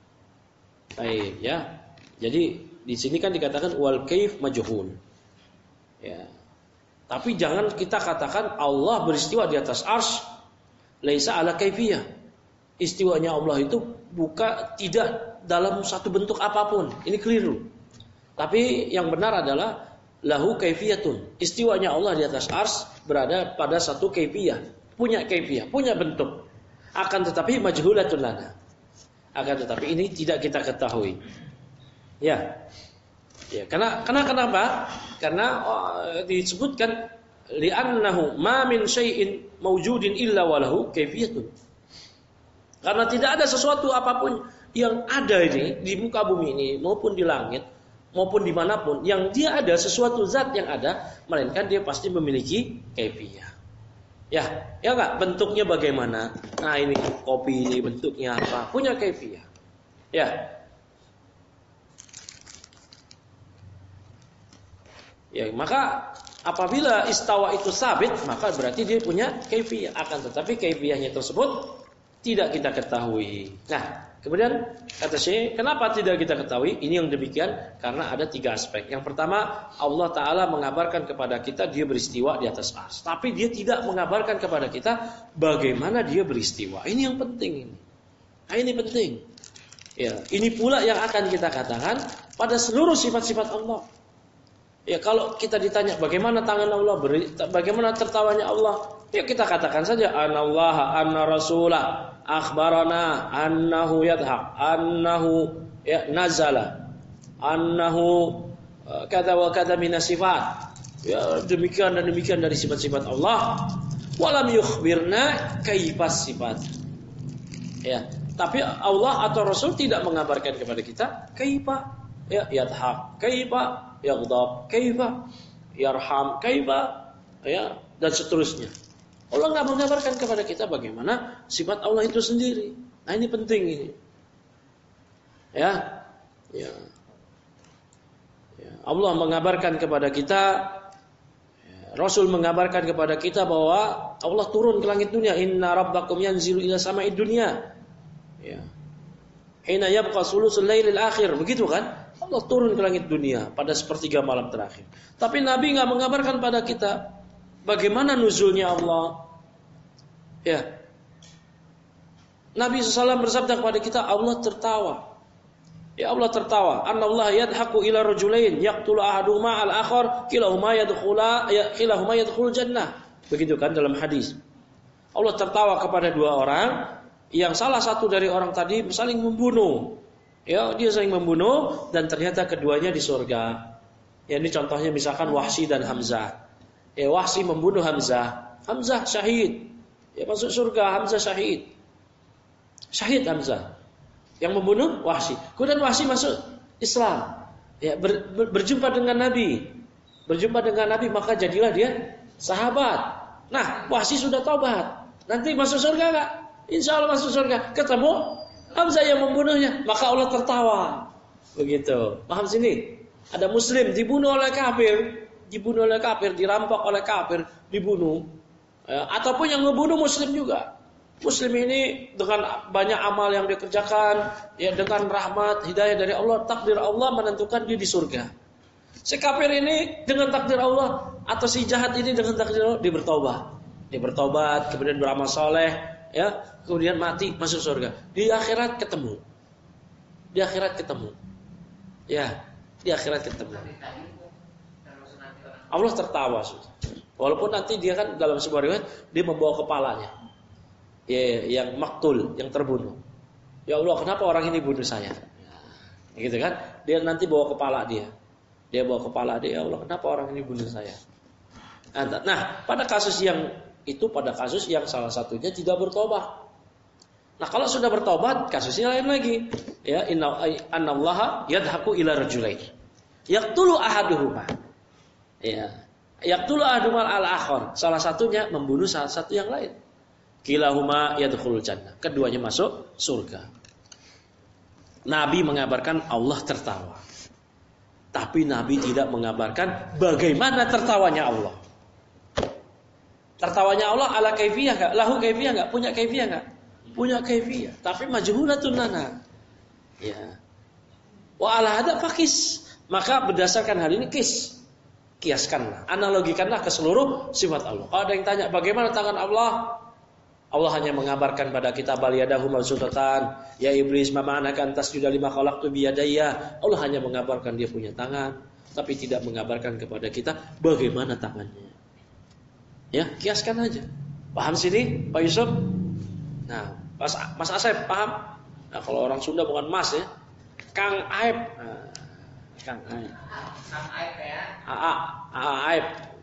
Baik ya. Jadi di sini kan dikatakan wal kaif majhul. Ya. Tapi jangan kita katakan Allah beristiwa di atas arsy laisa ala kaifiyah. Istiwanya Allah itu bukan tidak dalam satu bentuk apapun. Ini keliru. Tapi yang benar adalah lahu kaifiyatun. Istiwanya Allah di atas ars berada pada satu kaifiyah, punya kaifiyah, punya bentuk. Akan tetapi majhulatun lana. Akan tetapi ini tidak kita ketahui. Ya. Ya, karena karena kenapa? Karena oh, disebutkan li'annahu ma min syai'in mawjudin illa walahu kaifiyatun. Karena tidak ada sesuatu apapun yang ada ini di muka bumi ini maupun di langit maupun dimanapun yang dia ada sesuatu zat yang ada melainkan dia pasti memiliki kaifiyah. Ya, ya enggak? Bentuknya bagaimana? Nah, ini kopi ini bentuknya apa? Punya kaifiyah. Ya. Ya, maka apabila istawa itu sabit, maka berarti dia punya kaifiyah. Akan tetapi kaifiyahnya tersebut tidak kita ketahui. Nah, kemudian kata Syekh, kenapa tidak kita ketahui? Ini yang demikian karena ada tiga aspek. Yang pertama, Allah Ta'ala mengabarkan kepada kita dia beristiwa di atas ars. Tapi dia tidak mengabarkan kepada kita bagaimana dia beristiwa. Ini yang penting ini. Nah, ini penting. Ya, ini pula yang akan kita katakan pada seluruh sifat-sifat Allah. Ya, kalau kita ditanya bagaimana tangan Allah, bagaimana tertawanya Allah, ya kita katakan saja anallaha anna rasulah akhbarana annahu yadhaq annahu ya nazala annahu kata wa kata minas sifat. Ya, demikian dan demikian dari sifat-sifat Allah. Walam yukhbirna kaifas sifat. Ya, tapi Allah atau Rasul tidak mengabarkan kepada kita kaifa ya yadhaq, kaifa yaghdab, kaifa yarham, kaifa ya dan seterusnya. Allah enggak mengabarkan kepada kita bagaimana sifat Allah itu sendiri. Nah, ini penting ini. Ya. Ya. Ya. Allah mengabarkan kepada kita ya, Rasul mengabarkan kepada kita bahwa Allah turun ke langit dunia. Inna rabbakum yanzilu ila sama'id dunya. Ya. Hina yabqa sulusul lailil akhir. Begitu kan? Allah turun ke langit dunia pada sepertiga malam terakhir. Tapi Nabi enggak mengabarkan pada kita bagaimana nuzulnya Allah. Ya. Nabi shallallahu alaihi wasallam bersabda kepada kita, Allah tertawa. Ya Allah tertawa. Anallah yadhaku ila rajulain yaqtulu ahaduhuma al-akhar kilahuma yadkhula ya kilahuma yadkhulul jannah. Begitu kan dalam hadis. Allah tertawa kepada dua orang yang salah satu dari orang tadi saling membunuh. Ya, dia saling membunuh dan ternyata keduanya di surga. Ya, ini contohnya misalkan Wahsy dan Hamzah. Ya, Wahsy membunuh Hamzah. Hamzah syahid. Ya, masuk surga, Hamzah syahid. Syahid Hamzah. Yang membunuh Wahsy. Kemudian Wahsy masuk Islam. Ya, ber, ber, berjumpa dengan Nabi. Berjumpa dengan Nabi maka jadilah dia sahabat. Nah, Wahsy sudah taubat. Nanti masuk surga enggak? Insya Allah masuk surga. Ketemu Hamzah yang membunuhnya, maka Allah tertawa. Begitu. Paham sini? Ada muslim dibunuh oleh kafir, dibunuh oleh kafir, dirampok oleh kafir, dibunuh. Ya, ataupun yang ngebunuh muslim juga. Muslim ini dengan banyak amal yang dikerjakan, ya dengan rahmat, hidayah dari Allah, takdir Allah menentukan dia di surga. Si kafir ini dengan takdir Allah atau si jahat ini dengan takdir Allah dia bertobat. Dia bertobat, kemudian beramal soleh, ya, kemudian mati masuk surga. Di akhirat ketemu. Di akhirat ketemu. Ya, di akhirat ketemu. Allah tertawa. Walaupun nanti dia kan dalam sebuah riwayat dia membawa kepalanya. Ya, yang maktul, yang terbunuh. Ya Allah, kenapa orang ini bunuh saya? Ya, gitu kan? Dia nanti bawa kepala dia. Dia bawa kepala dia, ya Allah, kenapa orang ini bunuh saya? Nah, pada kasus yang itu pada kasus yang salah satunya tidak bertobat. Nah, kalau sudah bertobat, kasusnya lain lagi. Ya, inna anallaha yadhaku ila rajulain. Yaqtulu ahaduhuma. Ya. Yaqtulu ahaduhuma al-akhar. Salah satunya membunuh salah satu yang lain. Kilahuma yadkhulul jannah. Keduanya masuk surga. Nabi mengabarkan Allah tertawa. Tapi Nabi tidak mengabarkan bagaimana tertawanya Allah. Tertawanya Allah ala kaifiyah enggak? Lahu kaifiyah enggak? Punya kaifiyah enggak? Punya kaifiyah, tapi majhulatun lana. Ya. Wa ala hada faqis. Maka berdasarkan hal ini kis. Kiaskanlah, analogikanlah ke seluruh sifat Allah. Kalau ada yang tanya bagaimana tangan Allah? Allah hanya mengabarkan pada kita bal yadahu mabsutatan, ya iblis ma ma'anaka tasjuda lima khalaqtu bi yadayya. Allah hanya mengabarkan dia punya tangan, tapi tidak mengabarkan kepada kita bagaimana tangannya. Ya, kiaskan aja. Paham sini, Pak Yusuf? Nah, Mas Mas Asep paham? Nah, kalau orang Sunda bukan Mas ya. Kang Aib. Nah, Kang Aib. Kang Aib ya. Aa, Aa Aib.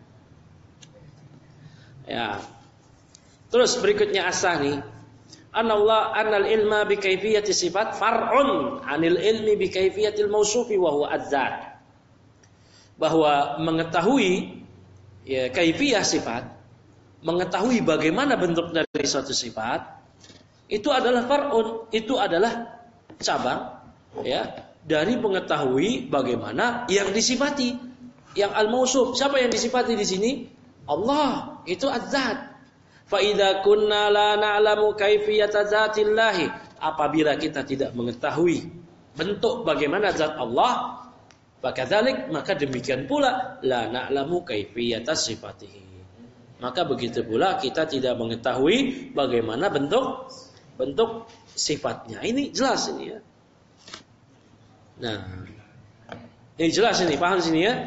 Ya. Terus berikutnya asani, anallah anal ilma bi kaifiyati sifat far'un anil ilmi bi kaifiyatil mausufi wa huwa adzat. Bahwa mengetahui ya kaifiyah sifat, mengetahui bagaimana bentuk dari suatu sifat, itu adalah far'un, itu adalah cabang ya dari mengetahui bagaimana yang disifati, yang al-mausuf. Siapa yang disifati di sini? Allah, itu adzat. Fa idza kunna la na'lamu kaifiyata dzatillahi, apabila kita tidak mengetahui bentuk bagaimana zat Allah, fakadzalik, maka demikian pula la na'lamu kaifiyata sifatihi. Maka begitu pula kita tidak mengetahui bagaimana bentuk bentuk sifatnya. Ini jelas ini ya. Nah, ini jelas ini, paham sini ya?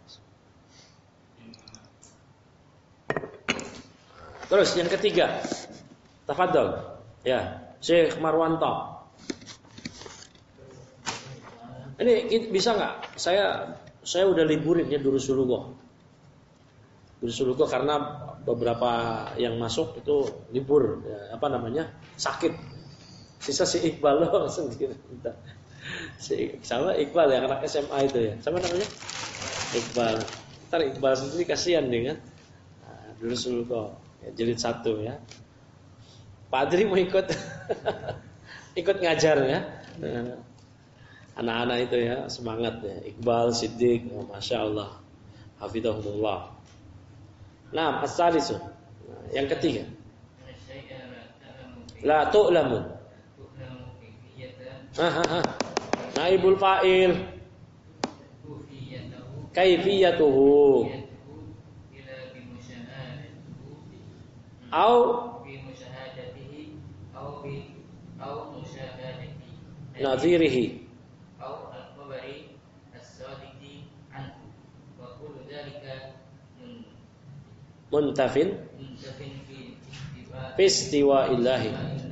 Terus yang ketiga, tafadhol. Ya, Syekh Marwanto. Ini bisa nggak? Saya saya udah liburin ya Durusulugo. Durusulugo karena beberapa yang masuk itu libur, ya, apa namanya? Sakit. Sisa si Iqbal loh sendiri. Si sama Iqbal yang anak S M A itu ya. Sama namanya? Iqbal. Ntar Iqbal sendiri kasihan deh kan. Nah, Durusulugo. Ya, jilid satu ya. Pak Adri mau ikut ikut ngajar ya. Nah, anak-anak itu ya semangat ya. Iqbal, Siddiq, oh, masya Allah, hafidhahumullah. Nah, as-salisu. Yang ketiga. La tu'lamu. Ha ha ha. Naibul fa'il. Kaifiyatuhu. Au nadhirihi. Muntafin fi istiwa illahi.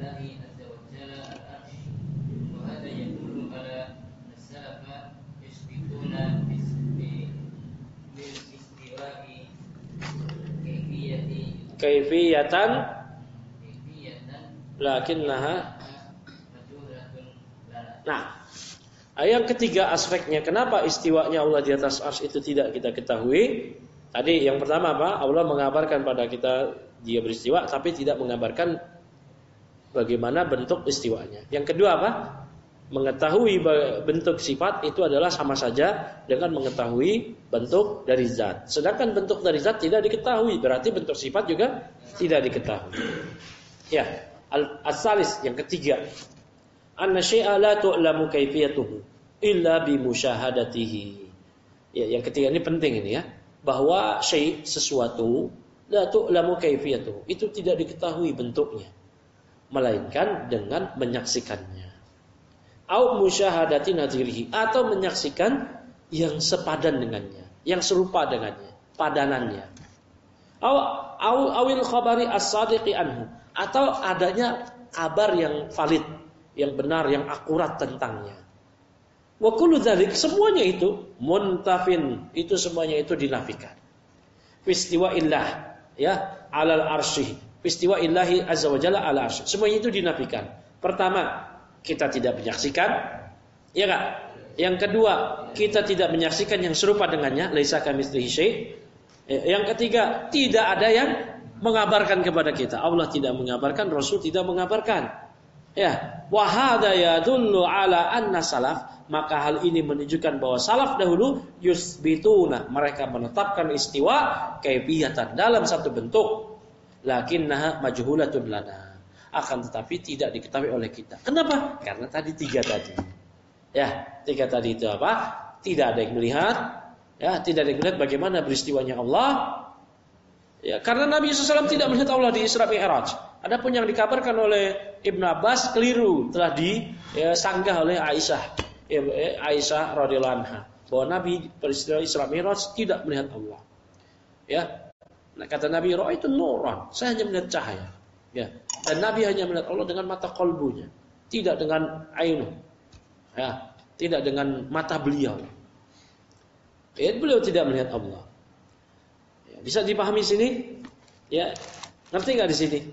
Kaifiyatan lakinnaha. Nah, yang ketiga aspeknya kenapa istiwanya Allah di atas arsy itu tidak kita ketahui. Tadi yang pertama apa? Allah mengabarkan pada kita dia beristiwa tapi tidak mengabarkan bagaimana bentuk istiwanya. Yang kedua apa? Mengetahui bentuk sifat itu adalah sama saja dengan mengetahui bentuk dari zat. Sedangkan bentuk dari zat tidak diketahui, berarti bentuk sifat juga tidak diketahui. Ya, as-salis yang ketiga. Anna syai'a la tu'lamu kaifiyatuhu illa bi musyahadatihi. Ya, yang ketiga ini penting ini ya. Bahwa syai' sesuatu la tu'lamu kaifiyatuhu itu tidak diketahui bentuknya melainkan dengan menyaksikannya. Au musyahadati nadhirihi atau menyaksikan yang sepadan dengannya, yang serupa dengannya, padanannya. Au au awil khabari as-sadiqi anhu atau adanya kabar yang valid, yang benar, yang akurat tentangnya. Wa kullu dzalik semuanya itu muntafin, itu semuanya itu dinafikan. Istiwa illah ya alal arsy. Istiwa illahi azza wa jalla ala arsy. Semuanya itu dinafikan. Pertama, kita tidak menyaksikan, ya enggak? Yang kedua, kita tidak menyaksikan yang serupa dengannya, laisa kamitslihi syai'. Yang ketiga, tidak ada yang mengabarkan kepada kita. Allah tidak mengabarkan, Rasul tidak mengabarkan. Ya, wa hadza yadullu ala anna salaf, maka hal ini menunjukkan bahwa salaf dahulu yusbituna, mereka menetapkan istiwa kaifiyatan dalam satu bentuk, lakinnaha majhulatun lana, akan tetapi tidak diketahui oleh kita. Kenapa? Karena tadi tiga tadi. Ya, tiga tadi itu apa? Tidak ada yang melihat, ya, tidak ada yang melihat bagaimana beristiwanya Allah. Ya, karena Nabi shallallahu alaihi wasallam tidak melihat Allah di Isra Mi'raj. Adapun yang dikabarkan oleh Ibnu Abbas keliru, telah disanggah oleh Aisyah, ya, Aisyah radhiyallahu anha, bahwa Nabi peristiwa Isra Mi'raj tidak melihat Allah. Ya, nah, kata Nabi, ra'aitu nuran, saya hanya melihat cahaya. Ya, dan Nabi hanya melihat Allah dengan mata qalbunya, tidak dengan ainu. Ya, tidak dengan mata beliau. Ya, beliau tidak melihat Allah. Ya, bisa dipahami sini? Ya, ngerti nggak di sini?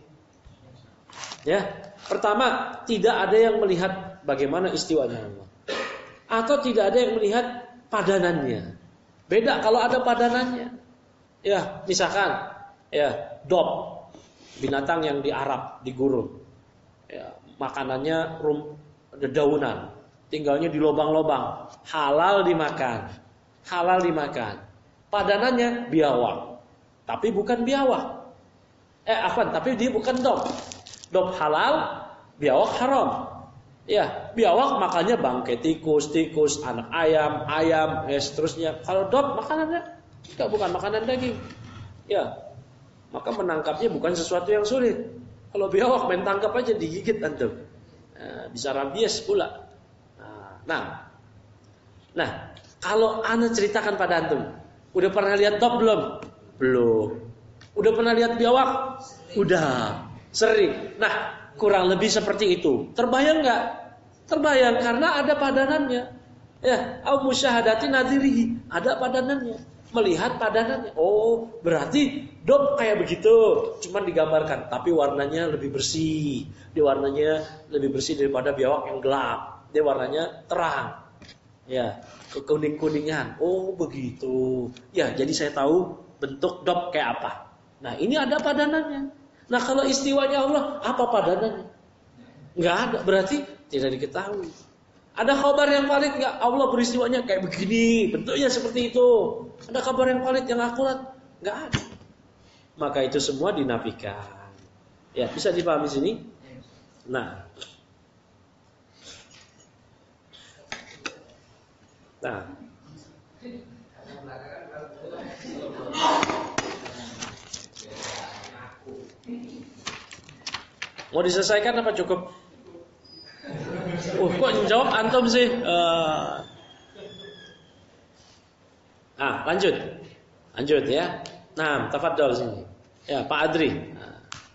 Ya, pertama tidak ada yang melihat bagaimana istiwanya Allah, atau tidak ada yang melihat padanannya. Beda kalau ada padanannya. Ya, misalkan, ya, dop, binatang yang di Arab, di gurun. Ya, makanannya rum, dedaunan, tinggalnya di lubang-lubang, halal dimakan, halal dimakan. Padanannya biawak, tapi bukan biawak. Eh, apa? Tapi dia bukan dop. Dop halal, biawak haram. Ya, biawak makannya bangkai tikus, tikus, anak ayam, ayam, ya seterusnya. Kalau dop makanannya tidak, bukan makanan daging. Ya, maka menangkapnya bukan sesuatu yang sulit. Kalau biawak main tangkap aja digigit antum. Nah, bisa rabies pula. Nah, nah, kalau ana ceritakan pada antum, udah pernah lihat dop belum? Belum. Udah pernah lihat biawak? Udah. Sering. Nah, kurang lebih seperti itu. Terbayang nggak? Terbayang karena ada padanannya. Ya, au musyahadati nadhirihi, ada padanannya. Melihat padanannya. Oh, berarti dop kayak begitu, cuman digambarkan, tapi warnanya lebih bersih. Dia warnanya lebih bersih daripada biawak yang gelap. Dia warnanya terang. Ya, kekuning-kuningan. Oh, begitu. Ya, jadi saya tahu bentuk dop kayak apa. Nah, ini ada padanannya. Nah, kalau istiwanya Allah, apa padanannya? Enggak ada, berarti tidak diketahui. Ada kabar yang valid enggak? Allah beristiwanya kayak begini, bentuknya seperti itu. Ada kabar yang valid yang akurat? Enggak ada. maka itu semua dinafikan. Ya, bisa dipahami sini? Nah. Nah. Mau diselesaikan apa cukup? Uh, kok jawab antum sih? Uh... Ah, lanjut. Lanjut ya. Nah, tafadhol sini. Ya, Pak Adri. Nah.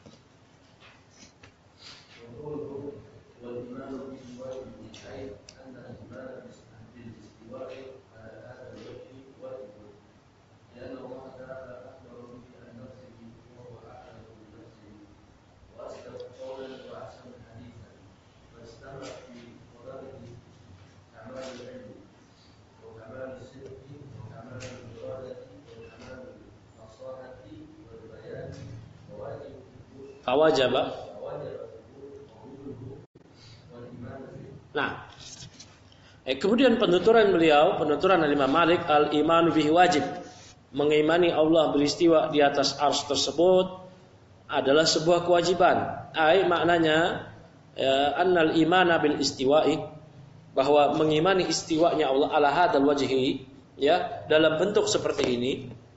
Fawajib. Nah, eh, kemudian penuturan beliau, penuturan Imam Malik, al-imanu bihi wajib, mengimani Allah beristiwa di atas arsy tersebut adalah sebuah kewajiban. Ai maknanya ya, annal imana bil istiwa'i, bahwa mengimani istiwanya Allah ala hadzal wajhi, ya, dalam bentuk seperti ini.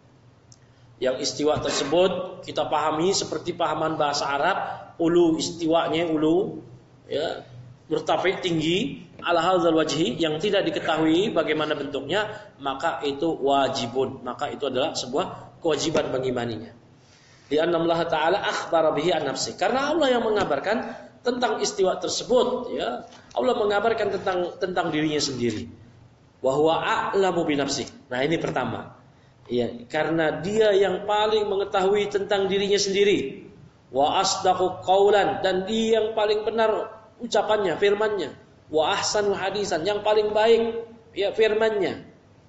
Yang istiwa tersebut kita pahami seperti pahaman bahasa Arab, ulu istiwanya ulu, ya, murtafi tinggi, ala hadzal wajhi, yang tidak diketahui bagaimana bentuknya, maka itu wajibun, maka itu adalah sebuah kewajiban mengimaninya. Di anna Allah Ta'ala akhbara bihi an nafsi, karena Allah yang mengabarkan tentang istiwa tersebut, ya. Allah mengabarkan tentang tentang dirinya sendiri. Wa huwa a'lamu bi nafsi. Nah, ini pertama. Ya, karena dia yang paling mengetahui tentang dirinya sendiri. Wa asdaqu qaulan, dan dia yang paling benar ucapannya, firmannya. Wa ahsanu hadisan, yang paling baik ya firmannya.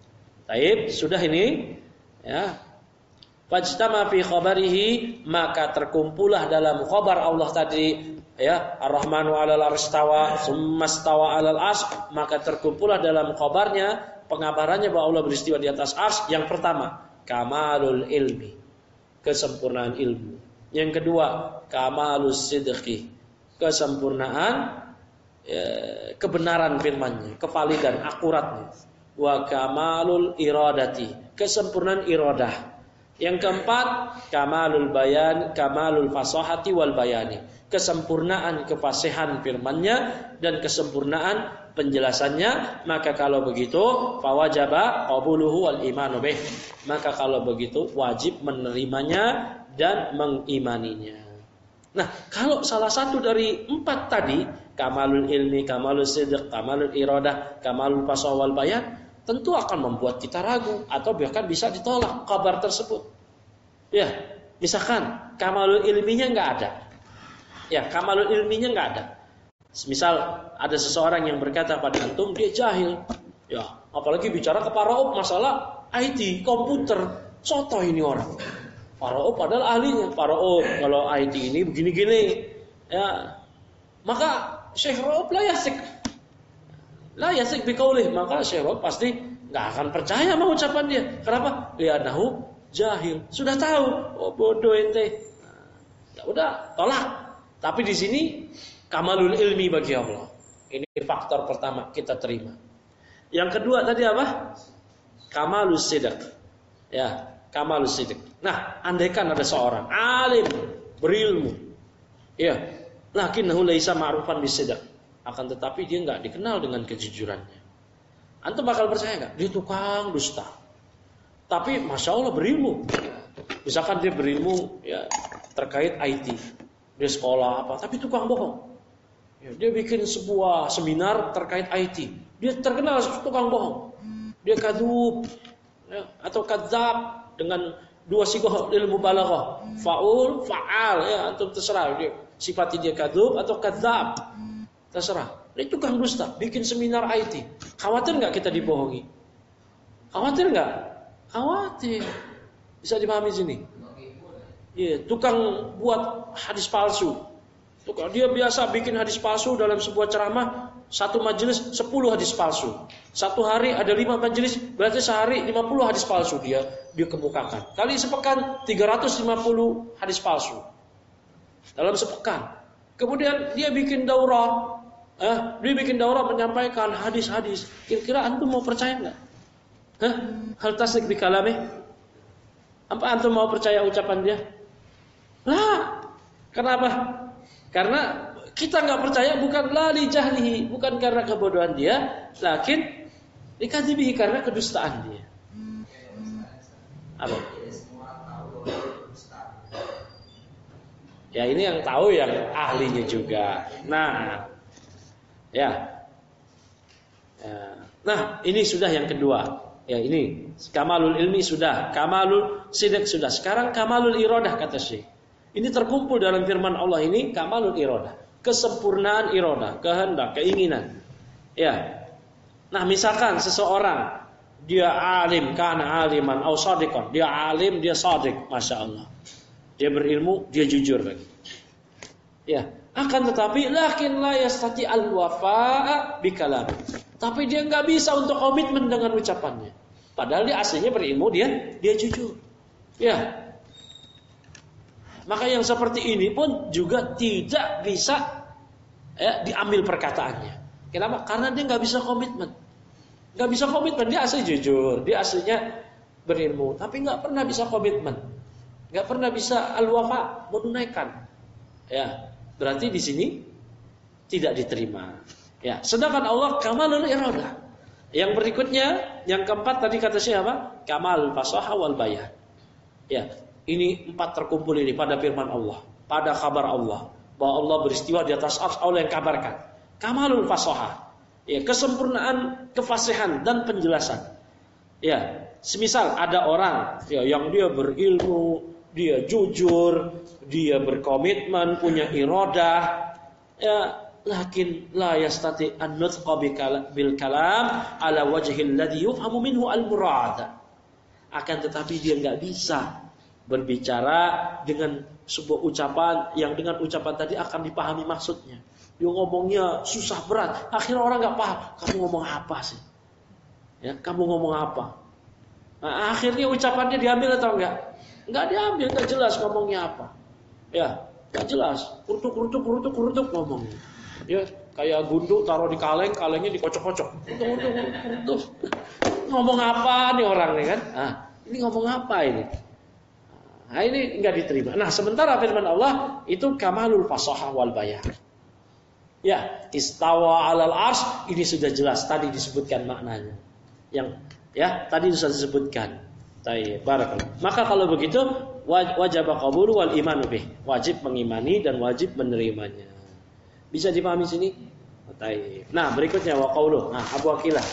Taib, sudah ini ya. Fajtama fi khabarihi, maka terkumpullah dalam khabar Allah tadi, ya, Ar-Rahmanu 'alal arsy istawa, tsumma istawa 'alal arsy, maka terkumpullah dalam khabarnya, pengabarannya bahwa Allah beristiwa di atas arsy. Yang pertama, kamalul ilmi, kesempurnaan ilmu. Yang kedua, kamalus sidqi, kesempurnaan ya, kebenaran firman-Nya, kevalidan, akuratnya. Wa kamalul iradati, kesempurnaan iradah. Yang keempat, kamalul bayan, kamalul fasahati wal bayani, kesempurnaan kefasihan firman-Nya dan kesempurnaan penjelasannya. Maka kalau begitu, fawajaba qabuluhu wal imanu bih, maka kalau begitu wajib menerimanya dan mengimaninya. Nah, kalau salah satu dari empat tadi, kamalul ilmi, kamalul sidq, kamalul iradah, kamalul fasah wal bayan, tentu akan membuat kita ragu atau bahkan bisa ditolak kabar tersebut. Ya, misalkan kamalul ilminya enggak ada. Ya, kamalul ilminya enggak ada. Misal ada seseorang yang berkata pada antum dia jahil. Ya, apalagi bicara ke Paraop masalah I T, komputer, sotoh ini orang. Paraop padahal ahlinya. Paraop kalau I T ini begini-gini. Ya. Maka Syekh Raop la yasik. La yasik biqaulih, maka Syekh Raop pasti enggak akan percaya sama ucapan dia. Kenapa? Li'annahu jahil. Sudah tahu, oh bodoh ente. Ya udah, tolak. Tapi di sini kamalul ilmi bagi Allah. Ini faktor pertama kita terima. Yang kedua tadi apa? Kamalus sidq. Ya, kamalus sidq. Nah, andaikan ada seorang alim, berilmu. Ya, lakinnahu laisa ma'rufan bisidq. Akan tetapi dia enggak dikenal dengan kejujurannya. Antum bakal percaya enggak? Dia tukang dusta. Tapi Masya Allah berilmu. Misalkan dia berilmu ya terkait I T. Dia sekolah apa, tapi tukang bohong. Ya, dia bikin sebuah seminar terkait I T. Dia terkenal tukang bohong. Dia kadzub ya, atau kadzab dengan dua sigoh ilmu balaghah. Faul, fa'al ya, antum terserah dia sifat dia kadzub atau kadzab. Terserah. Dia tukang dusta, bikin seminar I T. Khawatir enggak kita dibohongi? Khawatir enggak? Khawatir. Bisa dipahami sini? Iya, tukang buat hadis palsu. Tukang dia biasa bikin hadis palsu dalam sebuah ceramah, Satu majelis sepuluh hadis palsu. Satu hari ada lima majelis, berarti sehari lima puluh hadis palsu dia dia kemukakan. Kali sepekan tiga ratus lima puluh hadis palsu. Dalam sepekan. Kemudian dia bikin daurah. Eh, dia bikin daurah menyampaikan hadis-hadis. Kira-kira antum mau percaya enggak? Hah? Hal tasdik bi kalami? Apa antum mau percaya ucapan dia? Lah. Kenapa? Karena kita nggak percaya bukan lali jahlihi, bukan karena kebodohan dia, lakin dikadzibihi karena kedustaan dia. Apa? Ya ini yang tahu yang ahlinya juga. Nah, ya, ya. Nah ini sudah yang kedua. Ya ini kamalul ilmi sudah, kamalul sidik sudah. Sekarang kamalul iradah kata Syekh. Ini terkumpul dalam firman Allah ini kamalul iradah. Kesempurnaan iroda, kehendak, keinginan. Ya. Nah, misalkan seseorang dia alim, kana aliman au shadiqan. Dia alim, dia shadiq, Masya Allah. Dia berilmu, dia jujur lagi. Ya, akan tetapi lakin la yastati al-wafa'a bi kalam. Tapi dia enggak bisa untuk komitmen dengan ucapannya. Padahal dia aslinya berilmu, dia dia jujur. Ya. Maka yang seperti ini pun juga tidak bisa ya, diambil perkataannya. Kenapa? Karena dia nggak bisa komitmen, nggak bisa komitmen. Dia asli jujur, dia aslinya berilmu, tapi nggak pernah bisa komitmen, nggak pernah bisa al-wafa menunaikan. Ya, berarti di sini tidak diterima. Ya, sedangkan Allah kamalul iradah. Yang berikutnya, yang keempat tadi kata siapa? Kamal fasaha wal bayan. Ya. Ini empat terkumpul ini pada firman Allah, pada kabar Allah, bahwa Allah beristiwa di atas arsy, Allah yang kabarkan. Kamalul fasaha, ya, kesempurnaan kefasihan dan penjelasan. Ya, semisal ada orang ya, yang dia berilmu, dia jujur, dia berkomitmen, punya iradah, ya, lakin la yastati an nutqa bil kalam ala wajhil ladzi yufhamu minhu al murad. Akan tetapi dia enggak bisa berbicara dengan sebuah ucapan yang dengan ucapan tadi akan dipahami maksudnya. Dia ngomongnya susah berat, akhirnya orang nggak paham. Kamu ngomong apa sih? Ya, kamu ngomong apa? Nah, akhirnya ucapannya diambil atau enggak? Enggak diambil, enggak jelas ngomongnya apa. Ya, enggak jelas. Kurutuk, kurutuk, kurutuk, kurutuk ngomongnya. Ya, kayak gunduk taruh di kaleng, kalengnya dikocok-kocok. Kurutuk, kurutuk, kurutuk. Ngomong apa nih orang nih kan? Ah, ini ngomong apa ini? Nah, ini enggak diterima. Nah, sementara firman Allah itu kamalul fasaha wal bayan. Ya, istawa 'alal arsy, ini sudah jelas tadi disebutkan maknanya. Yang ya, tadi sudah disebutkan. Baik, barakallahu. Maka kalau begitu wajib qabulu wal imanu bih. Wajib mengimani dan wajib menerimanya. Bisa dipahami sini? Baik. Nah, berikutnya wa qaulu. Nah, Abu Aqilah.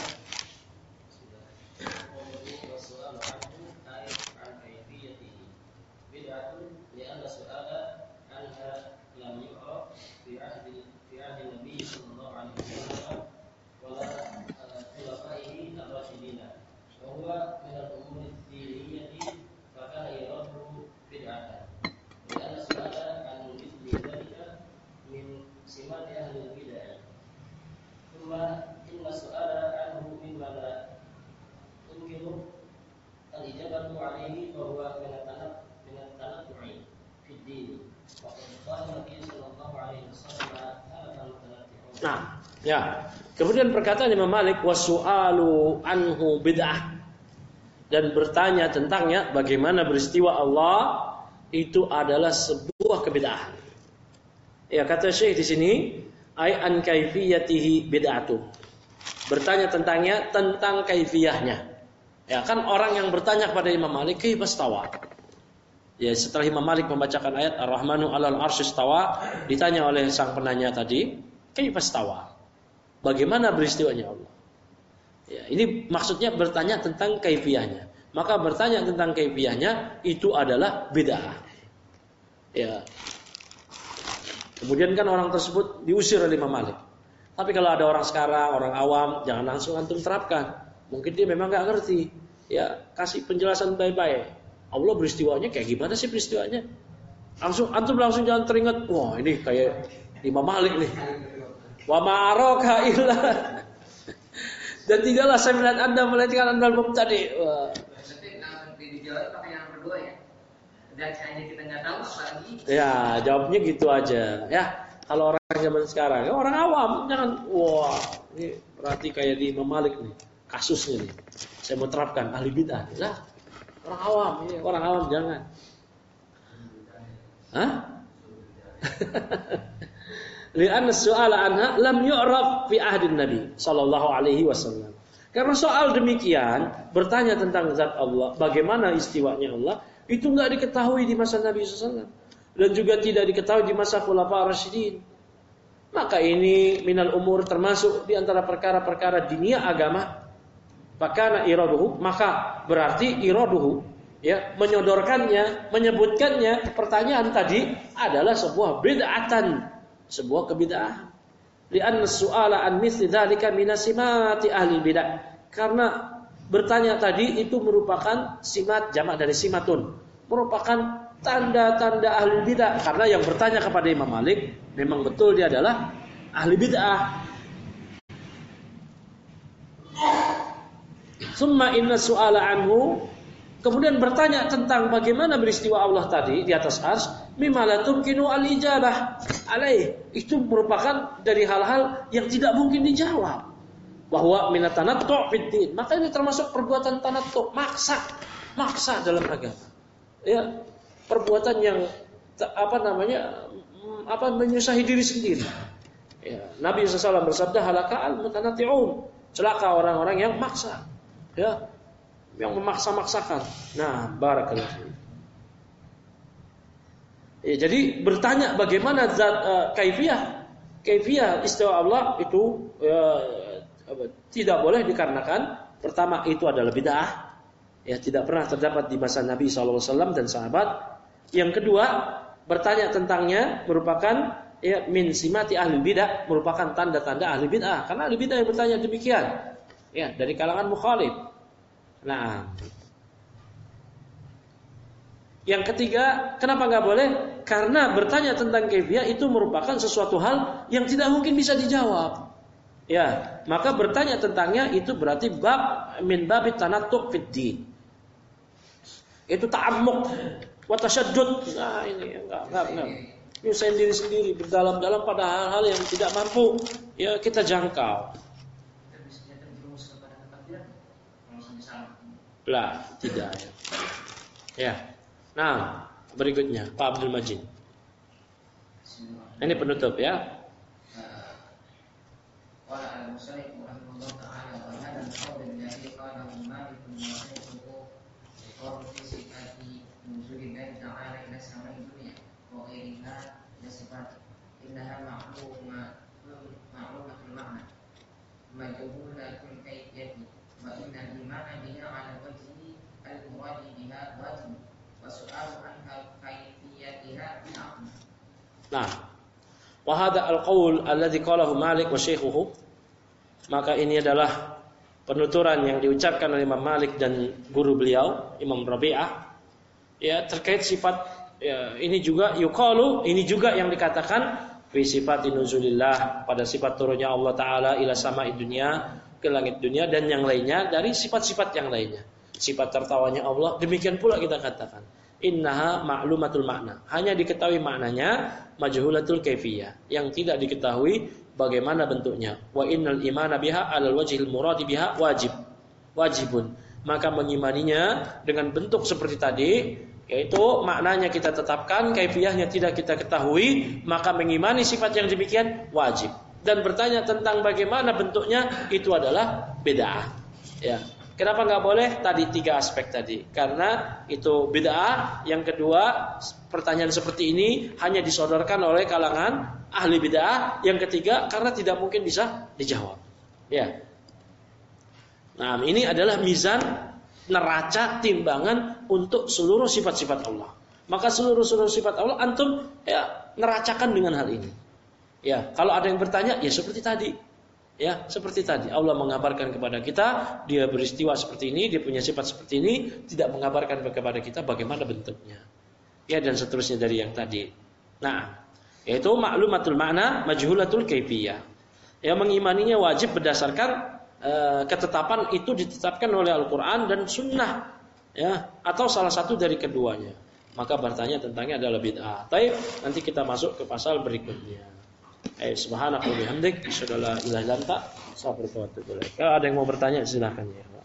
Nah, ya. Kemudian perkataan Imam Malik wasu'alu anhu bid'ah, dan bertanya tentangnya bagaimana beristiwa Allah itu adalah sebuah kebid'ahan. Ya, kata Syekh di sini ay an kaifiyatihi bid'atu. Bertanya tentangnya, tentang kaifiyahnya. Ya, kan orang yang bertanya kepada Imam Malik kaifa istawa. Ya, setelah Imam Malik membacakan ayat Ar-Rahmanu 'alal 'arsy istawa, ditanya oleh sang penanya tadi, kaifa istawa? Bagaimana beristiwanya Allah? Ya, ini maksudnya bertanya tentang kaifiyahnya. Maka bertanya tentang kaifiyahnya itu adalah bid'ah. Ya. Kemudian kan orang tersebut diusir oleh Imam Malik. Tapi kalau ada orang sekarang, orang awam, jangan langsung antum terapkan. Mungkin dia memang enggak ngerti. Ya, kasih penjelasan baik-baik. Allah beristiwanya kayak gimana sih peristiwanya? Langsung antum langsung jangan teringat, wah ini kayak Imam Malik nih. Wa ma'araka illa dan tidaklah saya melihat Anda melainkan Anda mubtadi. Wah. Berarti langsung dijawab pakai yang kedua ya. Dan hanya kita nggak tahu apalagi. Ya, jawabnya gitu aja. Ya, kalau orang zaman sekarang, ya orang awam jangan wah, ini berarti kayak di Imam Malik nih. Kasusnya nih. Saya mau terapkan ahli bid'ah. Lah, orang awam, ini orang awam jangan. Hah? Li'anna su'ala anha lam yu'raf fi ahdin Nabi sallallahu alaihi wasallam. Karena soal demikian, bertanya tentang zat Allah, bagaimana istiwanya Allah, itu enggak diketahui di masa Nabi sallallahu alaihi wasallam dan juga tidak diketahui di masa Khulafaur Rasyidin. Maka ini minal umur termasuk di antara perkara-perkara dinia agama. Fakana iraduhu, maka berarti iraduhu ya, menyodorkannya, menyebutkannya pertanyaan tadi adalah sebuah bid'atan, sebuah kebid'ahan. Li'anna su'ala an mithli dzalika min simati ahli bid'ah. Karena bertanya tadi itu merupakan simat, jamak dari simatun, merupakan tanda-tanda ahli bid'ah. Karena yang bertanya kepada Imam Malik memang betul dia adalah ahli bid'ah. Summa inna su'ala anhu, kemudian bertanya tentang bagaimana beristiwa Allah tadi di atas arsy, mimma la tumkinu al-ijabah alaih, itu merupakan dari hal-hal yang tidak mungkin dijawab. Bahwa minat tanattu' fid din, maka ini termasuk perbuatan tanattu', maksa, maksa dalam agama. Ya, perbuatan yang apa namanya? apa menyusahi diri sendiri. Ya, Nabi sallallahu alaihi wasallam bersabda halaka al-mutanatti'un, celaka orang-orang yang maksa. Ya, yang memaksa-maksakan. Nah, barakallahu. Ya, jadi bertanya bagaimana zat uh, kaifiyah, kaifiyah istiwa Allah itu uh, tidak boleh dikarenakan pertama itu adalah bid'ah. Ya, tidak pernah terdapat di masa Nabi sallallahu alaihi wasallam dan sahabat. Yang kedua, bertanya tentangnya merupakan ya min simati ahli bid'ah, merupakan tanda-tanda ahli bid'ah. Karena ahli bid'ah yang bertanya demikian. Ya, dari kalangan mukhalif. Nah, yang ketiga, kenapa nggak boleh? Karena bertanya tentang kaifiyah itu merupakan sesuatu hal yang tidak mungkin bisa dijawab. Ya, maka bertanya tentangnya itu berarti bab min babit tanattu' fid din. Itu ta'ammuk wa tasyaddud. Nah, ini enggak enggak enggak. Nyusahin diri sendiri berdalam-dalam pada hal-hal yang tidak mampu ya kita jangkau. Lah, tidak ya. Ya. Nah, berikutnya Pak Abdul Majid. Ini penutup ya. Qala al-musannif rahimahullah ta'ala wa hadha al-qawl alladhi qalahu Malik bin Shaykhuhu qawl fi sifati nuzulillahi ta'ala ila samai dunya wa ghayriha la sifat innaha ma'luma ma'lumatul ma'na majhulatul kayfiyati wa inna al-imana biha 'ala wajhi al-muradi biha wajib. Nah, wa hadha al-qaul alladhi qalahu Malik wa shaykhuhu, maka ini adalah penuturan yang diucapkan oleh Imam Malik dan guru beliau Imam Rabi'ah ya terkait sifat ya, ini juga yuqalu, ini juga yang dikatakan fi sifati nuzulillah, pada sifat turunnya Allah taala ila sama'i dunya, ke langit dunia, dan yang lainnya dari sifat-sifat yang lainnya. Sifat tertawanya Allah, demikian pula kita katakan innaha ma'lumatul makna, hanya diketahui maknanya, majhulatul kaifiyah, yang tidak diketahui bagaimana bentuknya. Wa innal imana biha 'alal wajhil muradi biha wajib, wajibun, maka mengimaninya dengan bentuk seperti tadi, yaitu maknanya kita tetapkan, kaifiyahnya tidak kita ketahui, maka mengimani sifat yang demikian wajib. Dan bertanya tentang bagaimana bentuknya itu adalah bid'ah. Ya. Kenapa nggak boleh? Tadi tiga aspek tadi. Karena itu bid'ah. Yang kedua, pertanyaan seperti ini hanya disodorkan oleh kalangan ahli bid'ah. Yang ketiga, karena tidak mungkin bisa dijawab. Ya. Nah, ini adalah mizan, neraca, timbangan untuk seluruh sifat-sifat Allah. Maka seluruh-seluruh sifat Allah antum ya neracakan dengan hal ini. Ya, kalau ada yang bertanya, ya seperti tadi. Ya, seperti tadi Allah mengabarkan kepada kita dia beristiwa seperti ini, dia punya sifat seperti ini, tidak mengabarkan kepada kita bagaimana bentuknya. Ya, dan seterusnya dari yang tadi. Nah, yaitu maklumatul makna, majhulatul kaifiyah. Ya, mengimaninya wajib berdasarkan uh, ketetapan itu ditetapkan oleh Al-Quran dan Sunnah, ya, atau salah satu dari keduanya. Maka bertanya tentangnya adalah bid'ah. Baik, nanti kita masuk ke pasal berikutnya. Eh, subhanaka wa bihamdik, asyhadu an la ilaha illa anta, astaghfiruka wa atubu ilaik. Kalau ada yang mau bertanya silakan ya.